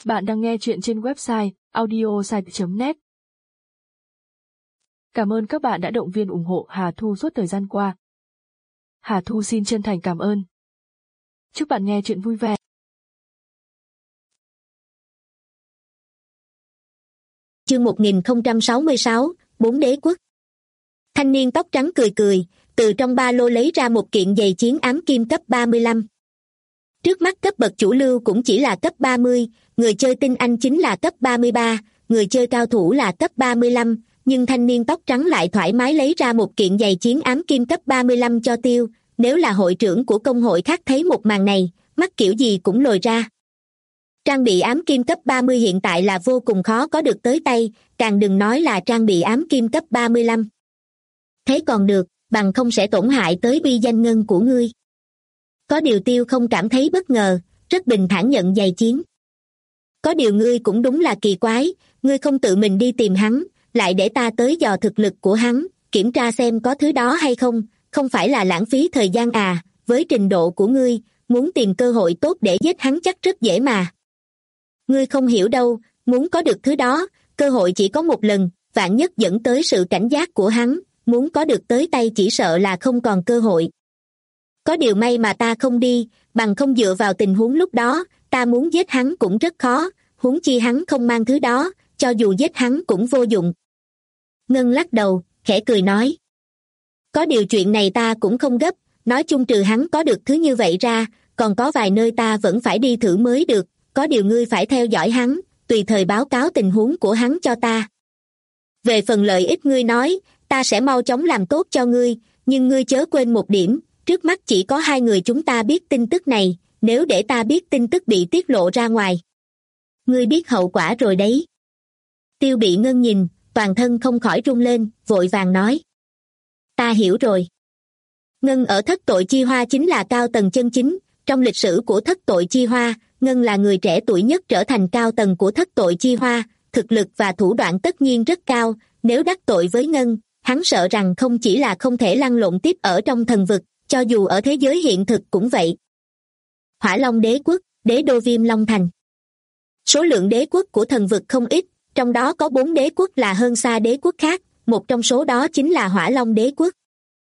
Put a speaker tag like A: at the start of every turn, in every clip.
A: Bạn đang nghe chuyện trên website audiosite.net. Cảm ơn các bạn đã động viên ủng hộ Hà Thu suốt thời gian qua. Hà Thu xin chân thành cảm ơn. Chúc bạn nghe chuyện vui vẻ.
B: Chương 1066, Bốn đế quốc. Thanh niên tóc trắng cười cười, từ trong ba lô lấy ra một kiện giày chiến ám kim cấp 35. Trước mắt cấp bậc chủ lưu cũng chỉ là cấp 30, người chơi tinh anh chính là cấp 33, người chơi cao thủ là cấp 35, nhưng thanh niên tóc trắng lại thoải mái lấy ra một kiện giày chiến ám kim cấp 35 cho tiêu. Nếu là hội trưởng của công hội khác thấy một màn này, mắt kiểu gì cũng lồi ra. Trang bị ám kim cấp 30 hiện tại là vô cùng khó có được tới tay, càng đừng nói là trang bị ám kim cấp 35. Thế còn được, bằng không sẽ tổn hại tới uy danh ngân của ngươi. Có điều tiêu không cảm thấy bất ngờ, rất bình thản nhận giày chiến. Có điều ngươi cũng đúng là kỳ quái, ngươi không tự mình đi tìm hắn, lại để ta tới dò thực lực của hắn, kiểm tra xem có thứ đó hay không phải là lãng phí thời gian à? Với trình độ của ngươi, muốn tìm cơ hội tốt để giết hắn chắc rất dễ mà. Ngươi không hiểu đâu, muốn có được thứ đó, cơ hội chỉ có một lần, vạn nhất dẫn tới sự cảnh giác của hắn, muốn có được tới tay chỉ sợ là không còn cơ hội. Có điều may mà ta không đi, bằng không dựa vào tình huống lúc đó, ta muốn giết hắn cũng rất khó, huống chi hắn không mang thứ đó, cho dù giết hắn cũng vô dụng. Ngân lắc đầu, khẽ cười nói. Có điều chuyện này ta cũng không gấp, nói chung trừ hắn có được thứ như vậy ra, còn có vài nơi ta vẫn phải đi thử mới được, có điều ngươi phải theo dõi hắn, tùy thời báo cáo tình huống của hắn cho ta. Về phần lợi ích ngươi nói, ta sẽ mau chóng làm tốt cho ngươi, nhưng ngươi chớ quên một điểm, trước mắt chỉ có hai người chúng ta biết tin tức này, nếu để ta biết tin tức bị tiết lộ ra ngoài. Ngươi biết hậu quả rồi đấy. Tiêu bị Ngân nhìn, toàn thân không khỏi run lên, vội vàng nói. Ta hiểu rồi. Ngân ở thất tội chi hoa chính là cao tầng chân chính, trong lịch sử của thất tội chi hoa, Ngân là người trẻ tuổi nhất trở thành cao tầng của thất tội chi hoa, thực lực và thủ đoạn tất nhiên rất cao, nếu đắc tội với Ngân, hắn sợ rằng không chỉ là không thể lăn lộn tiếp ở trong thần vực, cho dù ở thế giới hiện thực cũng vậy. Hỏa Long đế quốc, đế đô Viêm Long Thành. Số lượng đế quốc của thần vực không ít, trong đó có 4 đế quốc là hơn xa đế quốc khác, một trong số đó chính là Hỏa Long đế quốc.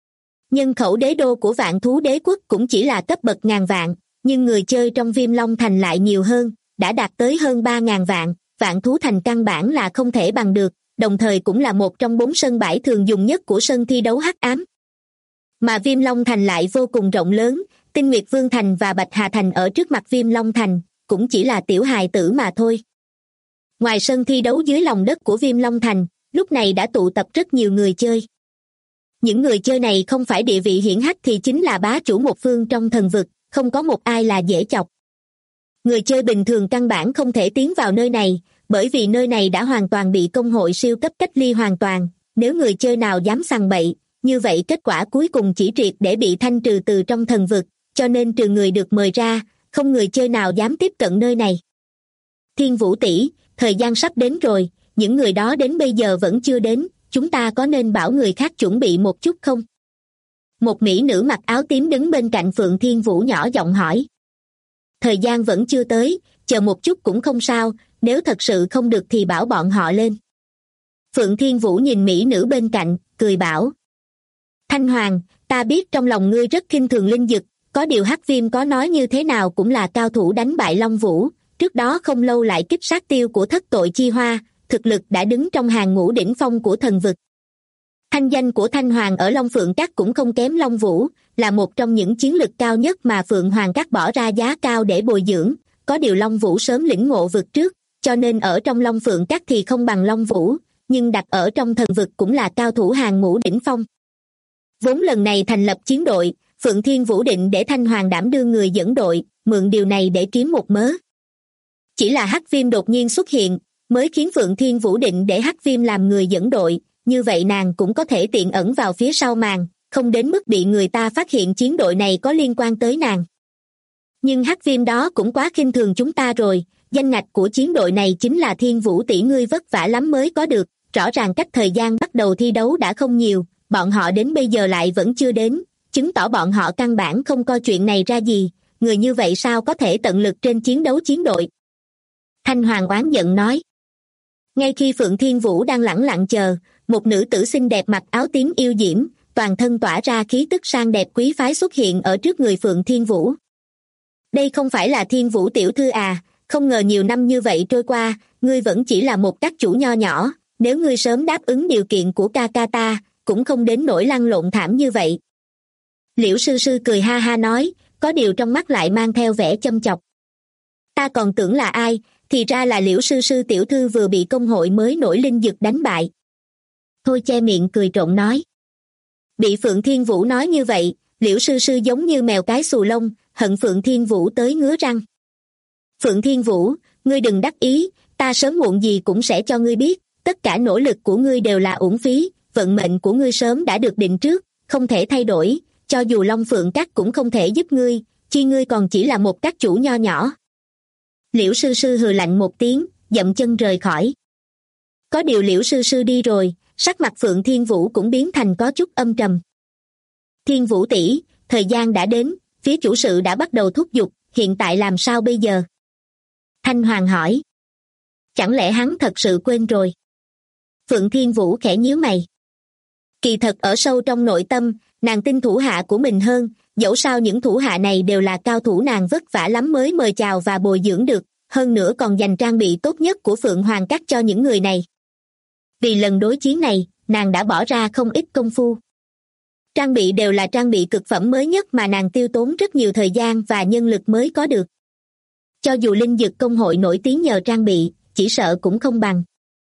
B: Nhân khẩu đế đô của Vạn Thú đế quốc cũng chỉ là cấp bậc ngàn vạn, nhưng người chơi trong Viêm Long Thành lại nhiều hơn, đã đạt tới hơn 3.000 vạn, Vạn Thú Thành căn bản là không thể bằng được, đồng thời cũng là một trong 4 sân bãi thường dùng nhất của sân thi đấu hắc ám. Mà Viêm Long Thành lại vô cùng rộng lớn, Tinh Nguyệt Vương Thành và Bạch Hà Thành ở trước mặt Viêm Long Thành, cũng chỉ là tiểu hài tử mà thôi. Ngoài sân thi đấu dưới lòng đất của Viêm Long Thành, lúc này đã tụ tập rất nhiều người chơi. Những người chơi này không phải địa vị hiển hách thì chính là bá chủ một phương trong thần vực, không có một ai là dễ chọc. Người chơi bình thường căn bản không thể tiến vào nơi này, bởi vì nơi này đã hoàn toàn bị công hội siêu cấp cách ly hoàn toàn, nếu người chơi nào dám sằng bậy, như vậy kết quả cuối cùng chỉ triệt để bị thanh trừ từ trong thần vực, cho nên trừ người được mời ra, không người chơi nào dám tiếp cận nơi này. Thiên Vũ tỷ, thời gian sắp đến rồi, những người đó đến bây giờ vẫn chưa đến, chúng ta có nên bảo người khác chuẩn bị một chút không? Một mỹ nữ mặc áo tím đứng bên cạnh Phượng Thiên Vũ nhỏ giọng hỏi. Thời gian vẫn chưa tới, chờ một chút cũng không sao, nếu thật sự không được thì bảo bọn họ lên. Phượng Thiên Vũ nhìn mỹ nữ bên cạnh, cười bảo. Thanh Hoàng, ta biết trong lòng ngươi rất khinh thường linh dực, có điều Hắc Viêm có nói như thế nào cũng là cao thủ đánh bại Long Vũ, trước đó không lâu lại kích sát tiêu của thất tội chi hoa, thực lực đã đứng trong hàng ngũ đỉnh phong của thần vực. Thanh danh của Thanh Hoàng ở Long Phượng Các cũng không kém Long Vũ, là một trong những chiến lực cao nhất mà Phượng Hoàng Các bỏ ra giá cao để bồi dưỡng, có điều Long Vũ sớm lĩnh ngộ vực trước, cho nên ở trong Long Phượng Các thì không bằng Long Vũ, nhưng đặt ở trong thần vực cũng là cao thủ hàng ngũ đỉnh phong. Vốn lần này thành lập chiến đội, Phượng Thiên Vũ định để Thanh Hoàng đảm đương người dẫn đội, mượn điều này để kiếm một mớ. Chỉ là Hắc Viêm đột nhiên xuất hiện, mới khiến Phượng Thiên Vũ định để Hắc Viêm làm người dẫn đội, như vậy nàng cũng có thể tiện ẩn vào phía sau màn, không đến mức bị người ta phát hiện chiến đội này có liên quan tới nàng. Nhưng Hắc Viêm đó cũng quá khinh thường chúng ta rồi, danh ngạch của chiến đội này chính là Thiên Vũ tỷ ngươi vất vả lắm mới có được, rõ ràng cách thời gian bắt đầu thi đấu đã không nhiều, bọn họ đến bây giờ lại vẫn chưa đến, chứng tỏ bọn họ căn bản không coi chuyện này ra gì, người như vậy sao có thể tận lực trên chiến đấu chiến đội. Thanh Hoàng oán giận nói. Ngay khi Phượng Thiên Vũ đang lẳng lặng chờ, một nữ tử xinh đẹp mặc áo tím yêu diễm, toàn thân tỏa ra khí tức sang đẹp quý phái xuất hiện ở trước người Phượng Thiên Vũ. Đây không phải là Thiên Vũ tiểu thư à, không ngờ nhiều năm như vậy trôi qua, ngươi vẫn chỉ là một các chủ nho nhỏ, nếu ngươi sớm đáp ứng điều kiện của ca ca ta, cũng không đến nỗi lăn lộn thảm như vậy. Liễu sư sư cười ha ha nói, có điều trong mắt lại mang theo vẻ châm chọc. Ta còn tưởng là ai, thì ra là Liễu sư sư tiểu thư vừa bị công hội mới nổi linh dực đánh bại. Thôi che miệng cười trộn nói. Bị Phượng Thiên Vũ nói như vậy, Liễu sư sư giống như mèo cái xù lông, hận Phượng Thiên Vũ tới ngứa răng. Phượng Thiên Vũ, ngươi đừng đắc ý, ta sớm muộn gì cũng sẽ cho ngươi biết, tất cả nỗ lực của ngươi đều là uổng phí, vận mệnh của ngươi sớm đã được định trước, không thể thay đổi, cho dù Long Phượng Các cũng không thể giúp ngươi, chi ngươi còn chỉ là một các chủ nho nhỏ. Liễu sư sư hừ lạnh một tiếng, dậm chân rời khỏi. Có điều Liễu sư sư đi rồi, sắc mặt Phượng Thiên Vũ cũng biến thành có chút âm trầm. Thiên Vũ tỷ, thời gian đã đến, phía chủ sự đã bắt đầu thúc giục, hiện tại làm sao bây giờ? Thanh Hoàng hỏi. Chẳng lẽ hắn thật sự quên rồi? Phượng Thiên Vũ khẽ nhíu mày. Kỳ thật ở sâu trong nội tâm, nàng tin thủ hạ của mình hơn, dẫu sao những thủ hạ này đều là cao thủ nàng vất vả lắm mới mời chào và bồi dưỡng được, hơn nữa còn dành trang bị tốt nhất của Phượng Hoàng Các cho những người này. Vì lần đối chiến này, nàng đã bỏ ra không ít công phu. Trang bị đều là trang bị cực phẩm mới nhất mà nàng tiêu tốn rất nhiều thời gian và nhân lực mới có được. Cho dù linh dực công hội nổi tiếng nhờ trang bị, chỉ sợ cũng không bằng.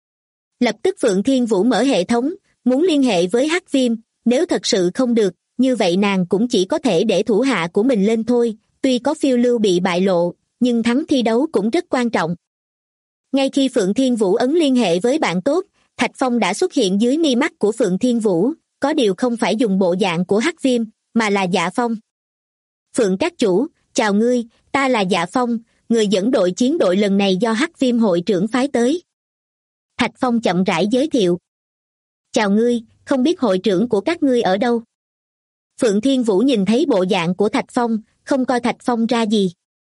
B: Lập tức Phượng Thiên Vũ mở hệ thống, muốn liên hệ với Hắc Viêm, nếu thật sự không được, như vậy nàng cũng chỉ có thể để thủ hạ của mình lên thôi, tuy có phiêu lưu bị bại lộ, nhưng thắng thi đấu cũng rất quan trọng. Ngay khi Phượng Thiên Vũ ấn liên hệ với bạn tốt, Thạch Phong đã xuất hiện dưới mi mắt của Phượng Thiên Vũ, có điều không phải dùng bộ dạng của Hắc Viêm, mà là Dạ Phong. Phượng các chủ, chào ngươi, ta là Dạ Phong, người dẫn đội chiến đội lần này do Hắc Viêm hội trưởng phái tới. Thạch Phong chậm rãi giới thiệu. Chào ngươi, không biết hội trưởng của các ngươi ở đâu? Phượng Thiên Vũ nhìn thấy bộ dạng của Thạch Phong, không coi Thạch Phong ra gì.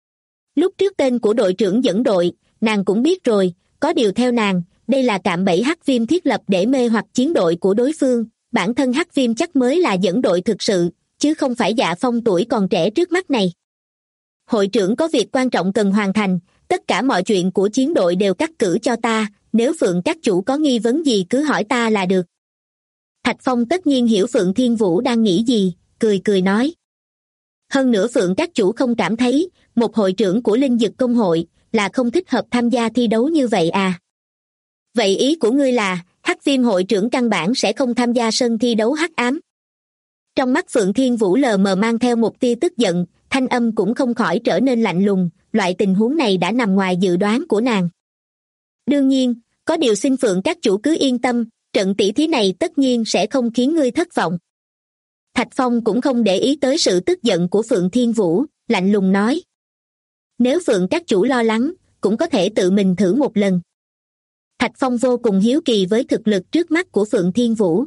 B: Lúc trước tên của đội trưởng dẫn đội, nàng cũng biết rồi, có điều theo nàng, đây là cạm bẫy Hắc Viêm thiết lập để mê hoặc chiến đội của đối phương, bản thân Hắc Viêm chắc mới là dẫn đội thực sự, chứ không phải Dạ Phong tuổi còn trẻ trước mắt này. Hội trưởng có việc quan trọng cần hoàn thành, tất cả mọi chuyện của chiến đội đều cắt cử cho ta, nếu Phượng các chủ có nghi vấn gì cứ hỏi ta là được. Thạch Phong tất nhiên hiểu Phượng Thiên Vũ đang nghĩ gì, cười cười nói. Hơn nữa Phượng các chủ không cảm thấy, một hội trưởng của linh dực công hội, là không thích hợp tham gia thi đấu như vậy à? Vậy ý của ngươi là, Hắc Viêm hội trưởng căn bản sẽ không tham gia sân thi đấu hắc ám? Trong mắt Phượng Thiên Vũ lờ mờ mang theo một tia tức giận, thanh âm cũng không khỏi trở nên lạnh lùng, loại tình huống này đã nằm ngoài dự đoán của nàng. Đương nhiên, có điều xin Phượng các chủ cứ yên tâm, trận tỷ thí này tất nhiên sẽ không khiến ngươi thất vọng. Thạch Phong cũng không để ý tới sự tức giận của Phượng Thiên Vũ, lạnh lùng nói. Nếu Phượng các chủ lo lắng, cũng có thể tự mình thử một lần. Thạch Phong vô cùng hiếu kỳ với thực lực trước mắt của Phượng Thiên Vũ.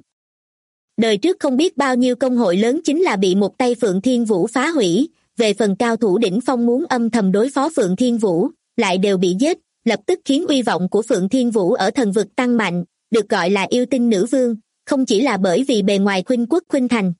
B: Đời trước không biết bao nhiêu công hội lớn chính là bị một tay Phượng Thiên Vũ phá hủy, về phần cao thủ đỉnh phong muốn âm thầm đối phó Phượng Thiên Vũ, lại đều bị giết, lập tức khiến uy vọng của Phượng Thiên Vũ ở thần vực tăng mạnh, được gọi là yêu tinh nữ vương, không chỉ là bởi vì bề ngoài khuynh quốc khuynh thành,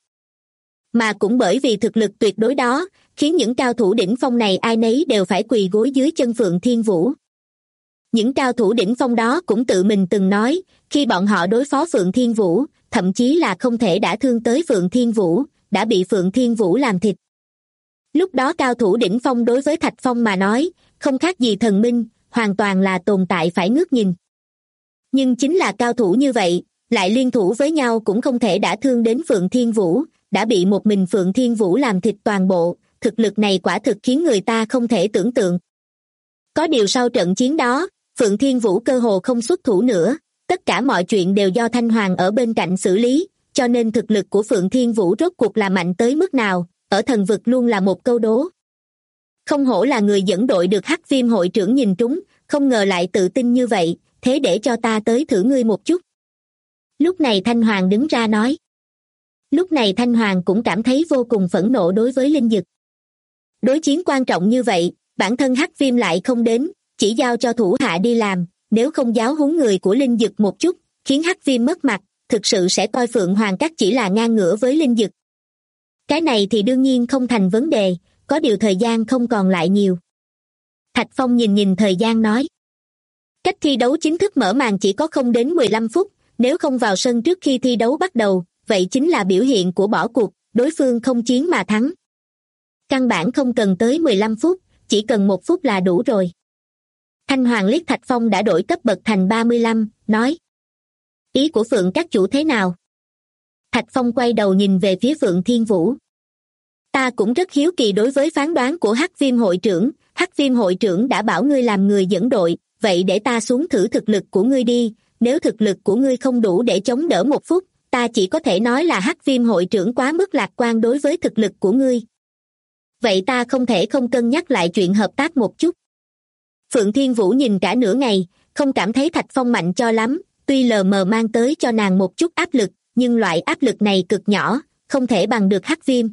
B: mà cũng bởi vì thực lực tuyệt đối đó, khiến những cao thủ đỉnh phong này ai nấy đều phải quỳ gối dưới chân Phượng Thiên Vũ. Những cao thủ đỉnh phong đó cũng tự mình từng nói, khi bọn họ đối phó Phượng Thiên Vũ, thậm chí là không thể đã thương tới Phượng Thiên Vũ, đã bị Phượng Thiên Vũ làm thịt. Lúc đó cao thủ đỉnh phong đối với Thạch Phong mà nói, không khác gì thần minh, hoàn toàn là tồn tại phải ngước nhìn. Nhưng chính là cao thủ như vậy, lại liên thủ với nhau cũng không thể đã thương đến Phượng Thiên Vũ, đã bị một mình Phượng Thiên Vũ làm thịt toàn bộ, thực lực này quả thực khiến người ta không thể tưởng tượng. Có điều sau trận chiến đó, Phượng Thiên Vũ cơ hồ không xuất thủ nữa, tất cả mọi chuyện đều do Thanh Hoàng ở bên cạnh xử lý, cho nên thực lực của Phượng Thiên Vũ rốt cuộc là mạnh tới mức nào, ở thần vực luôn là một câu đố. Không hổ là người dẫn đội được Hắc Viêm hội trưởng nhìn trúng, không ngờ lại tự tin như vậy, thế để cho ta tới thử ngươi một chút. Lúc này Thanh Hoàng đứng ra nói. Lúc này Thanh Hoàng cũng cảm thấy vô cùng phẫn nộ đối với linh dực. Đối chiến quan trọng như vậy, bản thân Hắc Viêm lại không đến, chỉ giao cho thủ hạ đi làm, nếu không giáo huấn người của Linh Dực một chút, khiến Hắc Viêm mất mặt, thực sự sẽ coi Phượng Hoàng Các chỉ là ngang ngửa với Linh Dực. Cái này thì đương nhiên không thành vấn đề, có điều thời gian không còn lại nhiều. Thạch Phong nhìn thời gian nói. Cách thi đấu chính thức mở màn chỉ có không đến 15 phút, nếu không vào sân trước khi thi đấu bắt đầu, vậy chính là biểu hiện của bỏ cuộc, đối phương không chiến mà thắng. Căn bản không cần tới 15 phút, chỉ cần 1 phút là đủ rồi. Thanh Hoàng liếc Thạch Phong đã đổi cấp bậc thành 35, nói. Ý của Phượng các chủ thế nào? Thạch Phong quay đầu nhìn về phía Phượng Thiên Vũ. Ta cũng rất hiếu kỳ đối với phán đoán của Hắc Viêm hội trưởng. Hắc Viêm hội trưởng đã bảo ngươi làm người dẫn đội, vậy để ta xuống thử thực lực của ngươi đi. Nếu thực lực của ngươi không đủ để chống đỡ 1 phút, ta chỉ có thể nói là Hắc Viêm hội trưởng quá mức lạc quan đối với thực lực của ngươi. Vậy ta không thể không cân nhắc lại chuyện hợp tác một chút. Phượng Thiên Vũ nhìn cả nửa ngày, không cảm thấy Thạch Phong mạnh cho lắm, tuy lờ mờ mang tới cho nàng một chút áp lực, nhưng loại áp lực này cực nhỏ, không thể bằng được Hắc Viêm.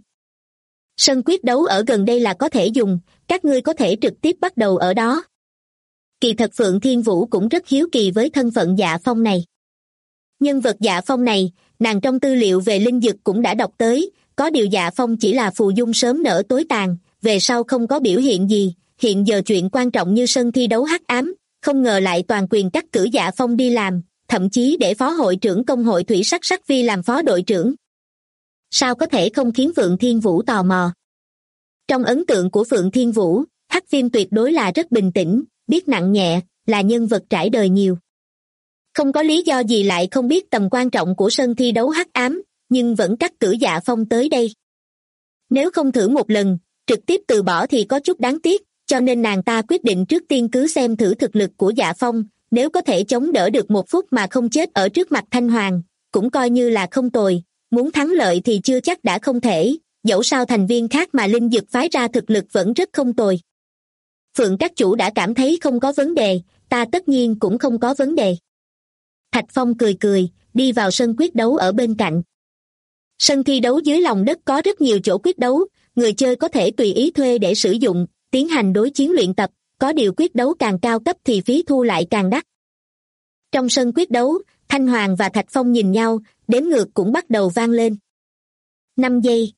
B: Sân quyết đấu ở gần đây là có thể dùng, các ngươi có thể trực tiếp bắt đầu ở đó. Kỳ thật Phượng Thiên Vũ cũng rất hiếu kỳ với thân phận Dạ Phong này. Nhân vật Dạ Phong này, nàng trong tư liệu về Linh Dực cũng đã đọc tới, có điều Dạ Phong chỉ là phù dung sớm nở tối tàn, về sau không có biểu hiện gì, hiện giờ chuyện quan trọng như sân thi đấu hắc ám, không ngờ lại toàn quyền cắt cử Dạ Phong đi làm, thậm chí để phó hội trưởng công hội Thủy Sắc Sắc Vi làm phó đội trưởng. Sao có thể không khiến Phượng Thiên Vũ tò mò? Trong ấn tượng của Phượng Thiên Vũ, Hắc Viêm tuyệt đối là rất bình tĩnh, biết nặng nhẹ, là nhân vật trải đời nhiều. Không có lý do gì lại không biết tầm quan trọng của sân thi đấu hắc ám, nhưng vẫn cắt cử Dạ Phong tới đây. Nếu không thử một lần, trực tiếp từ bỏ thì có chút đáng tiếc, cho nên nàng ta quyết định trước tiên cứ xem thử thực lực của Dạ Phong, nếu có thể chống đỡ được 1 phút mà không chết ở trước mặt Thanh Hoàng, cũng coi như là không tồi, muốn thắng lợi thì chưa chắc đã không thể, dẫu sao thành viên khác mà Linh Dực phái ra thực lực vẫn rất không tồi. Phượng các chủ đã cảm thấy không có vấn đề, ta tất nhiên cũng không có vấn đề. Thạch Phong cười, đi vào sân quyết đấu ở bên cạnh. Sân thi đấu dưới lòng đất có rất nhiều chỗ quyết đấu, người chơi có thể tùy ý thuê để sử dụng, tiến hành đối chiến luyện tập, có điều quyết đấu càng cao cấp thì phí thu lại càng đắt. Trong sân quyết đấu, Thanh Hoàng và Thạch Phong nhìn nhau, đếm ngược cũng bắt đầu vang lên. 5 giây.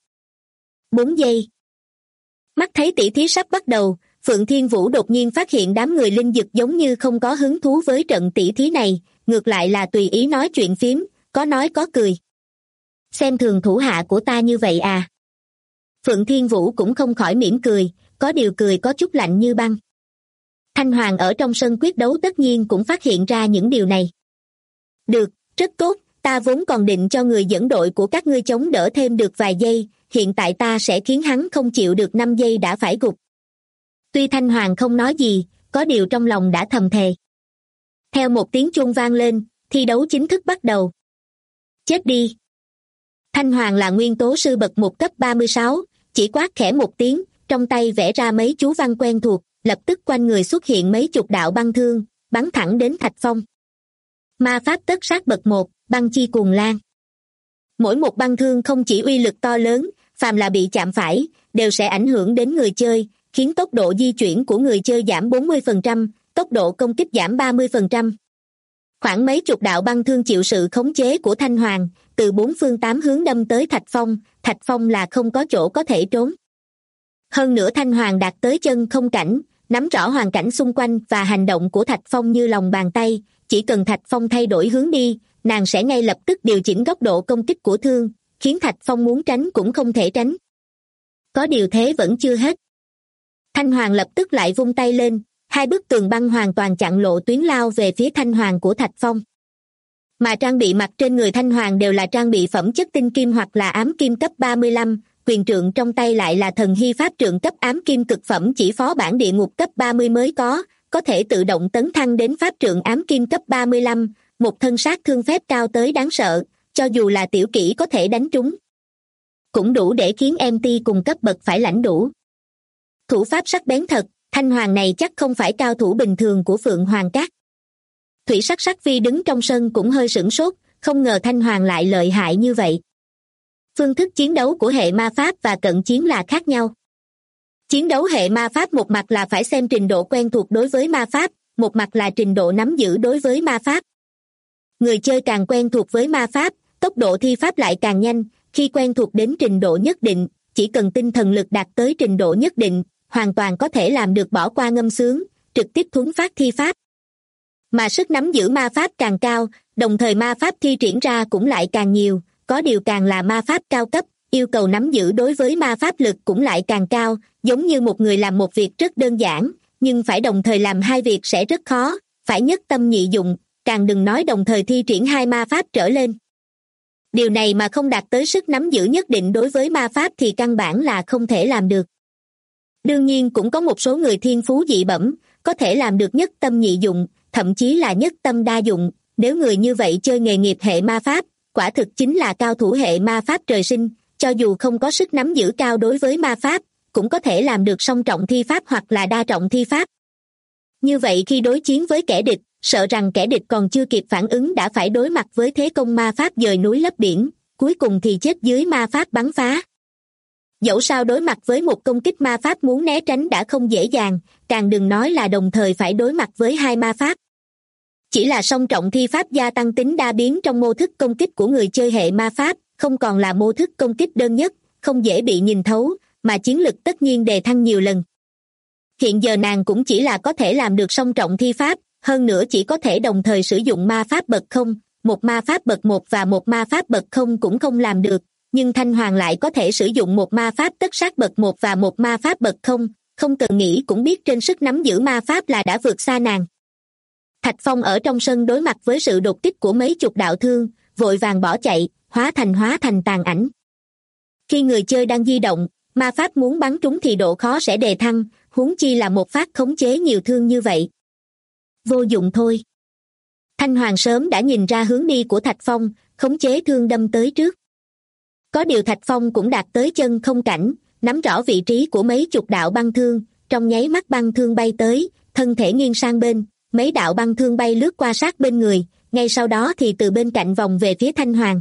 B: 4 giây. Mắt thấy tỷ thí sắp bắt đầu, Phượng Thiên Vũ đột nhiên phát hiện đám người Linh Dực giống như không có hứng thú với trận tỷ thí này, ngược lại là tùy ý nói chuyện phiếm, có nói có cười. Xem thường thủ hạ của ta như vậy à? Phượng Thiên Vũ cũng không khỏi mỉm cười, có điều cười có chút lạnh như băng. Thanh Hoàng ở trong sân quyết đấu tất nhiên cũng phát hiện ra những điều này. Được, rất tốt, ta vốn còn định cho người dẫn đội của các ngươi chống đỡ thêm được vài giây, hiện tại ta sẽ khiến hắn không chịu được 5 giây đã phải gục. Tuy Thanh Hoàng không nói gì, có điều trong lòng đã thầm thề. Theo một tiếng chuông vang lên, thi đấu chính thức bắt đầu. Chết đi! Thanh Hoàng là nguyên tố sư bậc 1 cấp 36, chỉ quát khẽ một tiếng, trong tay vẽ ra mấy chú văn quen thuộc, lập tức quanh người xuất hiện mấy chục đạo băng thương, bắn thẳng đến Thạch Phong. Ma pháp tất sát bậc 1, băng chi cuồng lan. Mỗi một băng thương không chỉ uy lực to lớn, phàm là bị chạm phải, đều sẽ ảnh hưởng đến người chơi, khiến tốc độ di chuyển của người chơi giảm 40%, tốc độ công kích giảm 30%. Khoảng mấy chục đạo băng thương chịu sự khống chế của Thanh Hoàng, từ 4 phương 8 hướng đâm tới Thạch Phong là không có chỗ có thể trốn. Hơn nữa Thanh Hoàng đạt tới chân không cảnh, nắm rõ hoàn cảnh xung quanh và hành động của Thạch Phong như lòng bàn tay, chỉ cần Thạch Phong thay đổi hướng đi, nàng sẽ ngay lập tức điều chỉnh góc độ công kích của thương, khiến Thạch Phong muốn tránh cũng không thể tránh. Có điều thế vẫn chưa hết. Thanh Hoàng lập tức lại vung tay lên, 2 bức tường băng hoàn toàn chặn lộ tuyến lao về phía Thanh Hoàng của Thạch Phong. Mà trang bị mặc trên người Thanh Hoàng đều là trang bị phẩm chất tinh kim hoặc là ám kim cấp 35, quyền trượng trong tay lại là thần hy pháp trượng cấp ám kim cực phẩm chỉ phó bản địa ngục cấp 30 mới có thể tự động tấn thăng đến pháp trượng ám kim cấp 35, một thân sát thương phép cao tới đáng sợ, cho dù là tiểu kỹ có thể đánh trúng. Cũng đủ để khiến MT cùng cấp bậc phải lãnh đủ. Thủ pháp sắc bén thật, Thanh Hoàng này chắc không phải cao thủ bình thường của Phượng Hoàng Các. Thủy Sắc Sắc Vi đứng trong sân cũng hơi sửng sốt, không ngờ Thanh Hoàng lại lợi hại như vậy. Phương thức chiến đấu của hệ ma pháp và cận chiến là khác nhau. Chiến đấu hệ ma pháp một mặt là phải xem trình độ quen thuộc đối với ma pháp, một mặt là trình độ nắm giữ đối với ma pháp. Người chơi càng quen thuộc với ma pháp, tốc độ thi pháp lại càng nhanh. Khi quen thuộc đến trình độ nhất định, chỉ cần tinh thần lực đạt tới trình độ nhất định, hoàn toàn có thể làm được bỏ qua ngâm sướng, trực tiếp thuấn phát thi pháp. Mà sức nắm giữ ma pháp càng cao, đồng thời ma pháp thi triển ra cũng lại càng nhiều, có điều càng là ma pháp cao cấp, yêu cầu nắm giữ đối với ma pháp lực cũng lại càng cao, giống như một người làm một việc rất đơn giản, nhưng phải đồng thời làm hai việc sẽ rất khó, phải nhất tâm nhị dụng, càng đừng nói đồng thời thi triển hai ma pháp trở lên. Điều này mà không đạt tới sức nắm giữ nhất định đối với ma pháp thì căn bản là không thể làm được. Đương nhiên cũng có một số người thiên phú dị bẩm, có thể làm được nhất tâm nhị dụng, thậm chí là nhất tâm đa dụng, nếu người như vậy chơi nghề nghiệp hệ ma pháp, quả thực chính là cao thủ hệ ma pháp trời sinh, cho dù không có sức nắm giữ cao đối với ma pháp, cũng có thể làm được song trọng thi pháp hoặc là đa trọng thi pháp. Như vậy khi đối chiến với kẻ địch, sợ rằng kẻ địch còn chưa kịp phản ứng đã phải đối mặt với thế công ma pháp dời núi lấp biển, cuối cùng thì chết dưới ma pháp bắn phá. Dẫu sao đối mặt với một công kích ma pháp muốn né tránh đã không dễ dàng, càng đừng nói là đồng thời phải đối mặt với hai ma pháp. Chỉ là song trọng thi pháp gia tăng tính đa biến trong mô thức công kích của người chơi hệ ma pháp, không còn là mô thức công kích đơn nhất, không dễ bị nhìn thấu, mà chiến lực tất nhiên đề thăng nhiều lần. Hiện giờ nàng cũng chỉ là có thể làm được song trọng thi pháp, hơn nữa chỉ có thể đồng thời sử dụng ma pháp bậc không, một ma pháp bậc 1 và một ma pháp bậc không cũng không làm được, nhưng Thanh Hoàng lại có thể sử dụng một ma pháp tất sát bậc 1 và một ma pháp bậc không cần nghĩ cũng biết trên sức nắm giữ ma pháp là đã vượt xa nàng. Thạch Phong ở trong sân đối mặt với sự đột kích của mấy chục đạo thương, vội vàng bỏ chạy, hóa thành tàn ảnh. Khi người chơi đang di động, ma pháp muốn bắn trúng thì độ khó sẽ đề thăng, huống chi là một phát khống chế nhiều thương như vậy. Vô dụng thôi. Thanh Hoàng sớm đã nhìn ra hướng đi của Thạch Phong, khống chế thương đâm tới trước. Có điều Thạch Phong cũng đạt tới chân không cảnh, nắm rõ vị trí của mấy chục đạo băng thương, trong nháy mắt băng thương bay tới, thân thể nghiêng sang bên, mấy đạo băng thương bay lướt qua sát bên người, ngay sau đó thì từ bên cạnh vòng về phía Thanh Hoàng.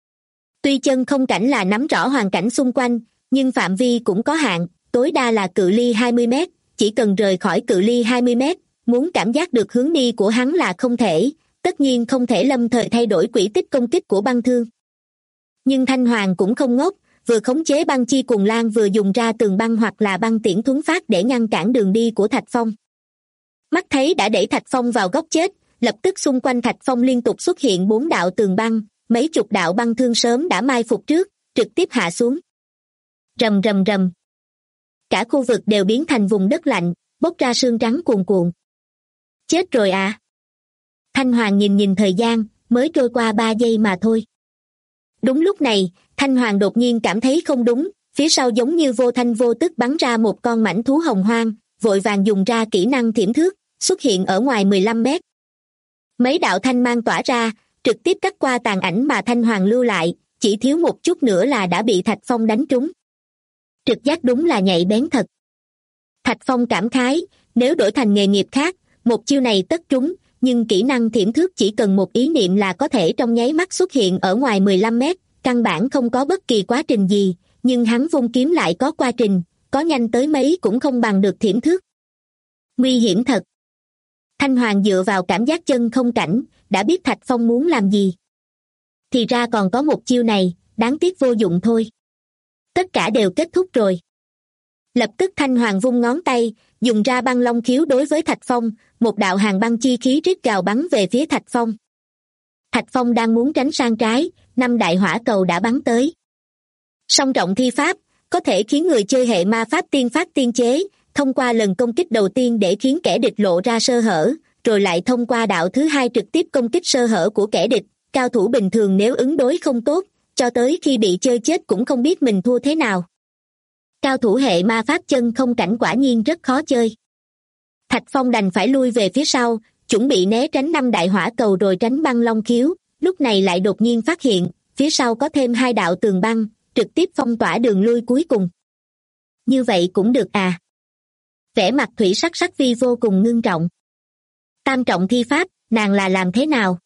B: Tuy chân không cảnh là nắm rõ hoàn cảnh xung quanh, nhưng phạm vi cũng có hạn, tối đa là cự ly 20 mét, chỉ cần rời khỏi cự ly 20 mét, muốn cảm giác được hướng đi của hắn là không thể, tất nhiên không thể lâm thời thay đổi quỹ tích công kích của băng thương. Nhưng Thanh Hoàng cũng không ngốc, vừa khống chế băng chi cùng lan vừa dùng ra tường băng hoặc là băng tiễn thuấn phát để ngăn cản đường đi của Thạch Phong. Mắt thấy đã đẩy Thạch Phong vào góc chết, lập tức xung quanh Thạch Phong liên tục xuất hiện 4 đạo tường băng, mấy chục đạo băng thương sớm đã mai phục trước, trực tiếp hạ xuống. Rầm rầm rầm. Cả khu vực đều biến thành vùng đất lạnh, bốc ra sương trắng cuồn cuộn. Chết rồi à? Thanh Hoàng nhìn thời gian, mới trôi qua 3 giây mà thôi. Đúng lúc này, Thanh Hoàng đột nhiên cảm thấy không đúng, phía sau giống như vô thanh vô tức bắn ra một con mãnh thú hồng hoang, vội vàng dùng ra kỹ năng thiểm thước, xuất hiện ở ngoài 15 mét. Mấy đạo thanh mang tỏa ra, trực tiếp cắt qua tàn ảnh mà Thanh Hoàng lưu lại, chỉ thiếu một chút nữa là đã bị Thạch Phong đánh trúng. Trực giác đúng là nhạy bén thật. Thạch Phong cảm khái, nếu đổi thành nghề nghiệp khác, một chiêu này tất trúng, nhưng kỹ năng thiểm thước chỉ cần một ý niệm là có thể trong nháy mắt xuất hiện ở ngoài 15 mét, căn bản không có bất kỳ quá trình gì, nhưng hắn vung kiếm lại có quá trình, có nhanh tới mấy cũng không bằng được thiểm thước. Nguy hiểm thật. Thanh Hoàng dựa vào cảm giác chân không cảnh, đã biết Thạch Phong muốn làm gì. Thì ra còn có một chiêu này, đáng tiếc vô dụng thôi. Tất cả đều kết thúc rồi. Lập tức Thanh Hoàng vung ngón tay, dùng ra băng long khiếu đối với Thạch Phong, một đạo hàng băng chi khí rít gào bắn về phía Thạch Phong. Thạch Phong đang muốn tránh sang trái, 5 đại hỏa cầu đã bắn tới. Song trọng thi pháp, có thể khiến người chơi hệ ma pháp tiên phát tiên chế, thông qua lần công kích đầu tiên để khiến kẻ địch lộ ra sơ hở, rồi lại thông qua đạo thứ hai trực tiếp công kích sơ hở của kẻ địch. Cao thủ bình thường nếu ứng đối không tốt, cho tới khi bị chơi chết cũng không biết mình thua thế nào. Cao thủ hệ ma pháp chân không cảnh quả nhiên rất khó chơi. Thạch Phong đành phải lui về phía sau, chuẩn bị né tránh 5 đại hỏa cầu rồi tránh băng long khiếu, lúc này lại đột nhiên phát hiện, phía sau có thêm 2 đạo tường băng, trực tiếp phong tỏa đường lui cuối cùng. Như vậy cũng được à? Vẻ mặt Thủy Sắc Sắc Vi vô cùng ngưng trọng. Tam trọng thi pháp, nàng là làm thế nào?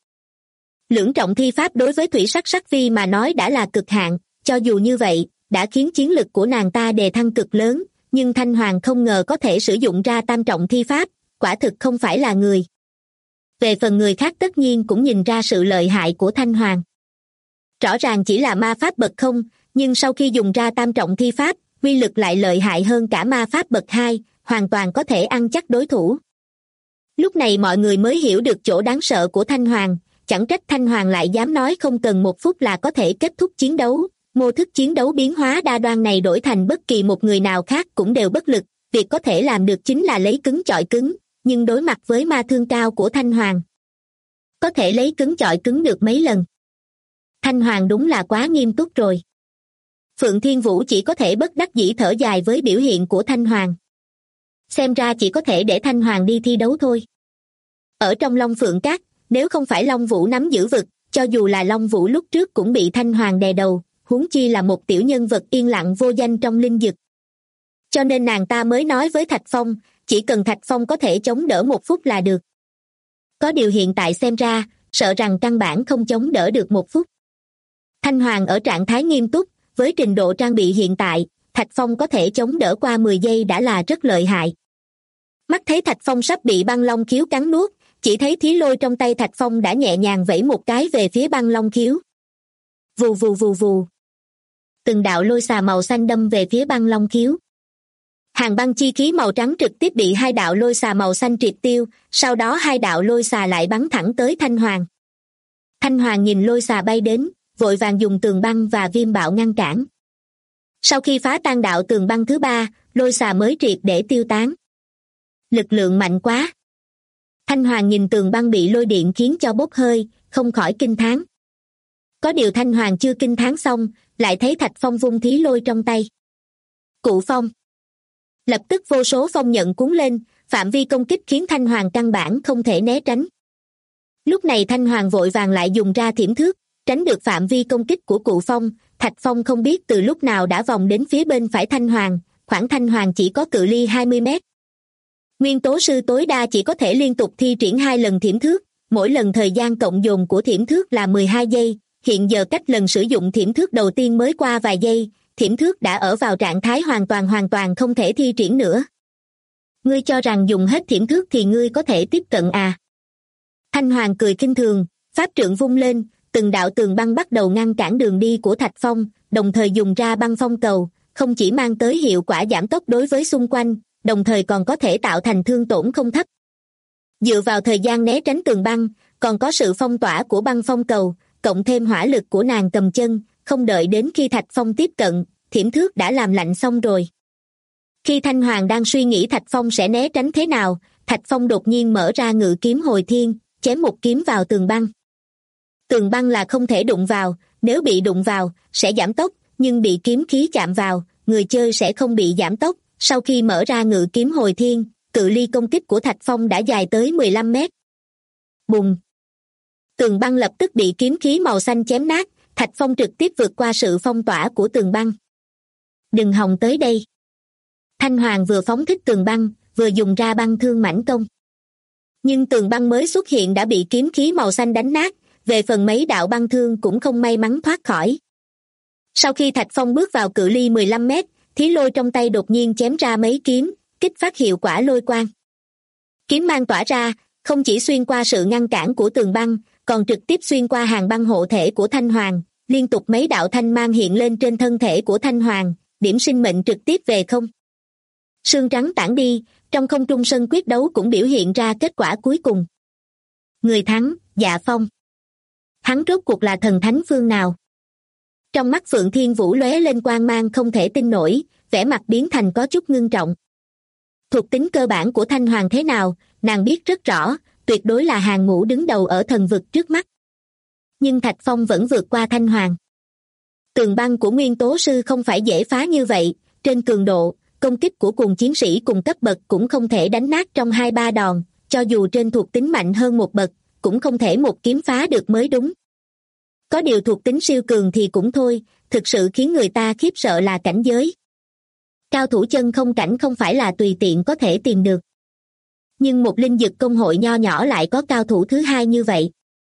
B: Lưỡng trọng thi pháp đối với Thủy Sắc Sắc Vi mà nói đã là cực hạn, cho dù như vậy, đã khiến chiến lực của nàng ta đề thăng cực lớn, nhưng Thanh Hoàng không ngờ có thể sử dụng ra tam trọng thi pháp, quả thực không phải là người. Về phần người khác tất nhiên cũng nhìn ra sự lợi hại của Thanh Hoàng. Rõ ràng chỉ là ma pháp bậc không, nhưng sau khi dùng ra tam trọng thi pháp, uy lực lại lợi hại hơn cả ma pháp bậc 2, hoàn toàn có thể ăn chắc đối thủ. Lúc này mọi người mới hiểu được chỗ đáng sợ của Thanh Hoàng, chẳng trách Thanh Hoàng lại dám nói không cần 1 phút là có thể kết thúc chiến đấu. Mô thức chiến đấu biến hóa đa đoan này đổi thành bất kỳ một người nào khác cũng đều bất lực, việc có thể làm được chính là lấy cứng chọi cứng, nhưng đối mặt với ma thương cao của Thanh Hoàng, có thể lấy cứng chọi cứng được mấy lần. Thanh Hoàng đúng là quá nghiêm túc rồi. Phượng Thiên Vũ chỉ có thể bất đắc dĩ thở dài với biểu hiện của Thanh Hoàng. Xem ra chỉ có thể để Thanh Hoàng đi thi đấu thôi. Ở trong Long Phượng Các, nếu không phải Long Vũ nắm giữ vực, cho dù là Long Vũ lúc trước cũng bị Thanh Hoàng đè đầu, huống chi là một tiểu nhân vật yên lặng vô danh trong linh dực. Cho nên nàng ta mới nói với Thạch Phong, chỉ cần Thạch Phong có thể chống đỡ 1 phút là được. Có điều hiện tại xem ra, sợ rằng căn bản không chống đỡ được 1 phút. Thanh Hoàng ở trạng thái nghiêm túc, với trình độ trang bị hiện tại, Thạch Phong có thể chống đỡ qua 10 giây đã là rất lợi hại. Mắt thấy Thạch Phong sắp bị băng long khiếu cắn nuốt, chỉ thấy thí lôi trong tay Thạch Phong đã nhẹ nhàng vẫy một cái về phía băng long khiếu. Vù vù vù vù. Từng đạo lôi xà màu xanh đâm về phía băng long khiếu. Hàng băng chi khí màu trắng trực tiếp bị 2 đạo lôi xà màu xanh triệt tiêu, sau đó 2 đạo lôi xà lại bắn thẳng tới Thanh Hoàng. Thanh Hoàng nhìn lôi xà bay đến, vội vàng dùng tường băng và viêm bạo ngăn cản. Sau khi phá tan đạo tường băng thứ 3, lôi xà mới triệt để tiêu tán. Lực lượng mạnh quá. Thanh Hoàng nhìn tường băng bị lôi điện khiến cho bốc hơi, không khỏi kinh thán. Có điều Thanh Hoàng chưa kinh thán xong, lại thấy Thạch Phong vung thí lôi trong tay. Cụ phong. Lập tức vô số phong nhận cuốn lên, phạm vi công kích khiến Thanh Hoàng căn bản không thể né tránh. Lúc này Thanh Hoàng vội vàng lại dùng ra thiểm thước, tránh được phạm vi công kích của cụ phong. Thạch Phong không biết từ lúc nào đã vòng đến phía bên phải Thanh Hoàng, khoảng Thanh Hoàng chỉ có cự ly 20 mét. Nguyên tố sư tối đa chỉ có thể liên tục thi triển 2 lần thiểm thước, mỗi lần thời gian cộng dồn của thiểm thước là 12 giây, hiện giờ cách lần sử dụng thiểm thước đầu tiên mới qua vài giây, thiểm thước đã ở vào trạng thái hoàn toàn không thể thi triển nữa. Ngươi cho rằng dùng hết thiểm thước thì ngươi có thể tiếp cận à? Thanh Hoàng cười khinh thường, pháp trượng vung lên, từng đạo tường băng bắt đầu ngăn cản đường đi của Thạch Phong, đồng thời dùng ra băng phong cầu, không chỉ mang tới hiệu quả giảm tốc đối với xung quanh, đồng thời còn có thể tạo thành thương tổn không thấp. Dựa vào thời gian né tránh tường băng, còn có sự phong tỏa của băng phong cầu, cộng thêm hỏa lực của nàng cầm chân, không đợi đến khi Thạch Phong tiếp cận, thiểm thước đã làm lạnh xong rồi. Khi Thanh Hoàng đang suy nghĩ Thạch Phong sẽ né tránh thế nào, Thạch Phong đột nhiên mở ra ngự kiếm hồi thiên, chém một kiếm vào tường băng. Tường băng là không thể đụng vào, nếu bị đụng vào, sẽ giảm tốc, nhưng bị kiếm khí chạm vào, người chơi sẽ không bị giảm tốc. Sau khi mở ra ngự kiếm hồi thiên, cự ly công kích của Thạch Phong đã dài tới 15 mét. Bùng! Tường băng lập tức bị kiếm khí màu xanh chém nát, Thạch Phong trực tiếp vượt qua sự phong tỏa của tường băng. Đừng hòng tới đây. Thanh Hoàng vừa phóng thích tường băng, vừa dùng ra băng thương mãnh công. Nhưng tường băng mới xuất hiện đã bị kiếm khí màu xanh đánh nát, về phần mấy đạo băng thương cũng không may mắn thoát khỏi. Sau khi Thạch Phong bước vào cự ly 15 mét, thí lôi trong tay đột nhiên chém ra mấy kiếm, kích phát hiệu quả lôi quang. Kiếm mang tỏa ra, không chỉ xuyên qua sự ngăn cản của tường băng, còn trực tiếp xuyên qua hàng băng hộ thể của Thanh Hoàng, liên tục mấy đạo thanh mang hiện lên trên thân thể của Thanh Hoàng, điểm sinh mệnh trực tiếp về không. Sương trắng tản đi, trong không trung sân quyết đấu cũng biểu hiện ra kết quả cuối cùng. Người thắng, Dạ Phong. Hắn rốt cuộc là thần thánh phương nào? Trong mắt Phượng Thiên Vũ lóe lên quang mang không thể tin nổi, vẻ mặt biến thành có chút ngưng trọng. Thuộc tính cơ bản của Thanh Hoàng thế nào, nàng biết rất rõ, tuyệt đối là hàng ngũ đứng đầu ở thần vực trước mắt. Nhưng Thạch Phong vẫn vượt qua Thanh Hoàng. Tường băng của nguyên tố sư không phải dễ phá như vậy, trên cường độ, công kích của cùng chiến sĩ cùng cấp bậc cũng không thể đánh nát trong 2-3 đòn, cho dù trên thuộc tính mạnh hơn một bậc, cũng không thể một kiếm phá được mới đúng. Có điều thuộc tính siêu cường thì cũng thôi, thực sự khiến người ta khiếp sợ là cảnh giới. Cao thủ chân không cảnh không phải là tùy tiện có thể tìm được. Nhưng một linh dực công hội nho nhỏ lại có cao thủ thứ hai như vậy.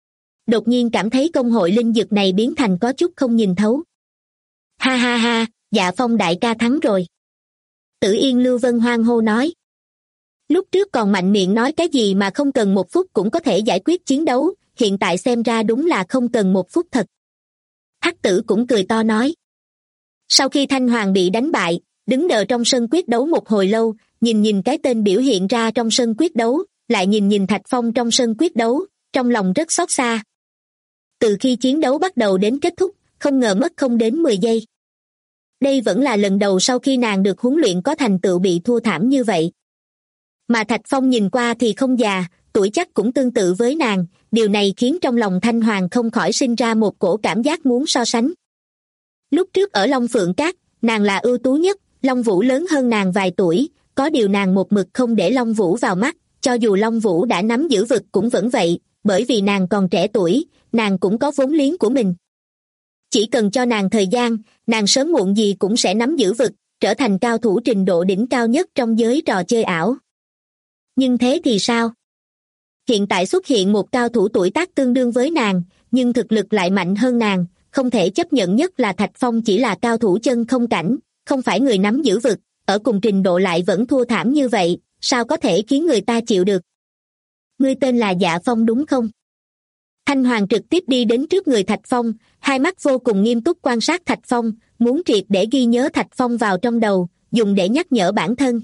B: Đột nhiên cảm thấy công hội linh dực này biến thành có chút không nhìn thấu. Ha ha ha, Dạ Phong đại ca thắng rồi. Tử Yên Lưu Vân hoang hô nói. Lúc trước còn mạnh miệng nói cái gì mà không cần 1 phút cũng có thể giải quyết chiến đấu, hiện tại xem ra đúng là không cần 1 phút thật. Hắc Tử cũng cười to nói. Sau khi Thanh Hoàng bị đánh bại, đứng đờ trong sân quyết đấu một hồi lâu, nhìn cái tên biểu hiện ra trong sân quyết đấu, lại nhìn Thạch Phong trong sân quyết đấu, trong lòng rất xót xa. Từ khi chiến đấu bắt đầu đến kết thúc, không ngờ mất không đến 10 giây. Đây vẫn là lần đầu sau khi nàng được huấn luyện có thành tựu bị thua thảm như vậy. Mà Thạch Phong nhìn qua thì không già, tuổi chắc cũng tương tự với nàng, điều này khiến trong lòng Thanh Hoàng không khỏi sinh ra một cổ cảm giác muốn so sánh. Lúc trước ở Long Phượng Các, nàng là ưu tú nhất, Long Vũ lớn hơn nàng vài tuổi, có điều nàng một mực không để Long Vũ vào mắt, cho dù Long Vũ đã nắm giữ vực cũng vẫn vậy, bởi vì nàng còn trẻ tuổi, nàng cũng có vốn liếng của mình. Chỉ cần cho nàng thời gian, nàng sớm muộn gì cũng sẽ nắm giữ vực, trở thành cao thủ trình độ đỉnh cao nhất trong giới trò chơi ảo. Nhưng thế thì sao? Hiện tại xuất hiện một cao thủ tuổi tác tương đương với nàng, nhưng thực lực lại mạnh hơn nàng, không thể chấp nhận nhất là Thạch Phong chỉ là cao thủ chân không cảnh, không phải người nắm giữ vực, ở cùng trình độ lại vẫn thua thảm như vậy, sao có thể khiến người ta chịu được? Ngươi tên là Dạ Phong đúng không? Thanh Hoàng trực tiếp đi đến trước người Thạch Phong, hai mắt vô cùng nghiêm túc quan sát Thạch Phong, muốn triệt để ghi nhớ Thạch Phong vào trong đầu, dùng để nhắc nhở bản thân.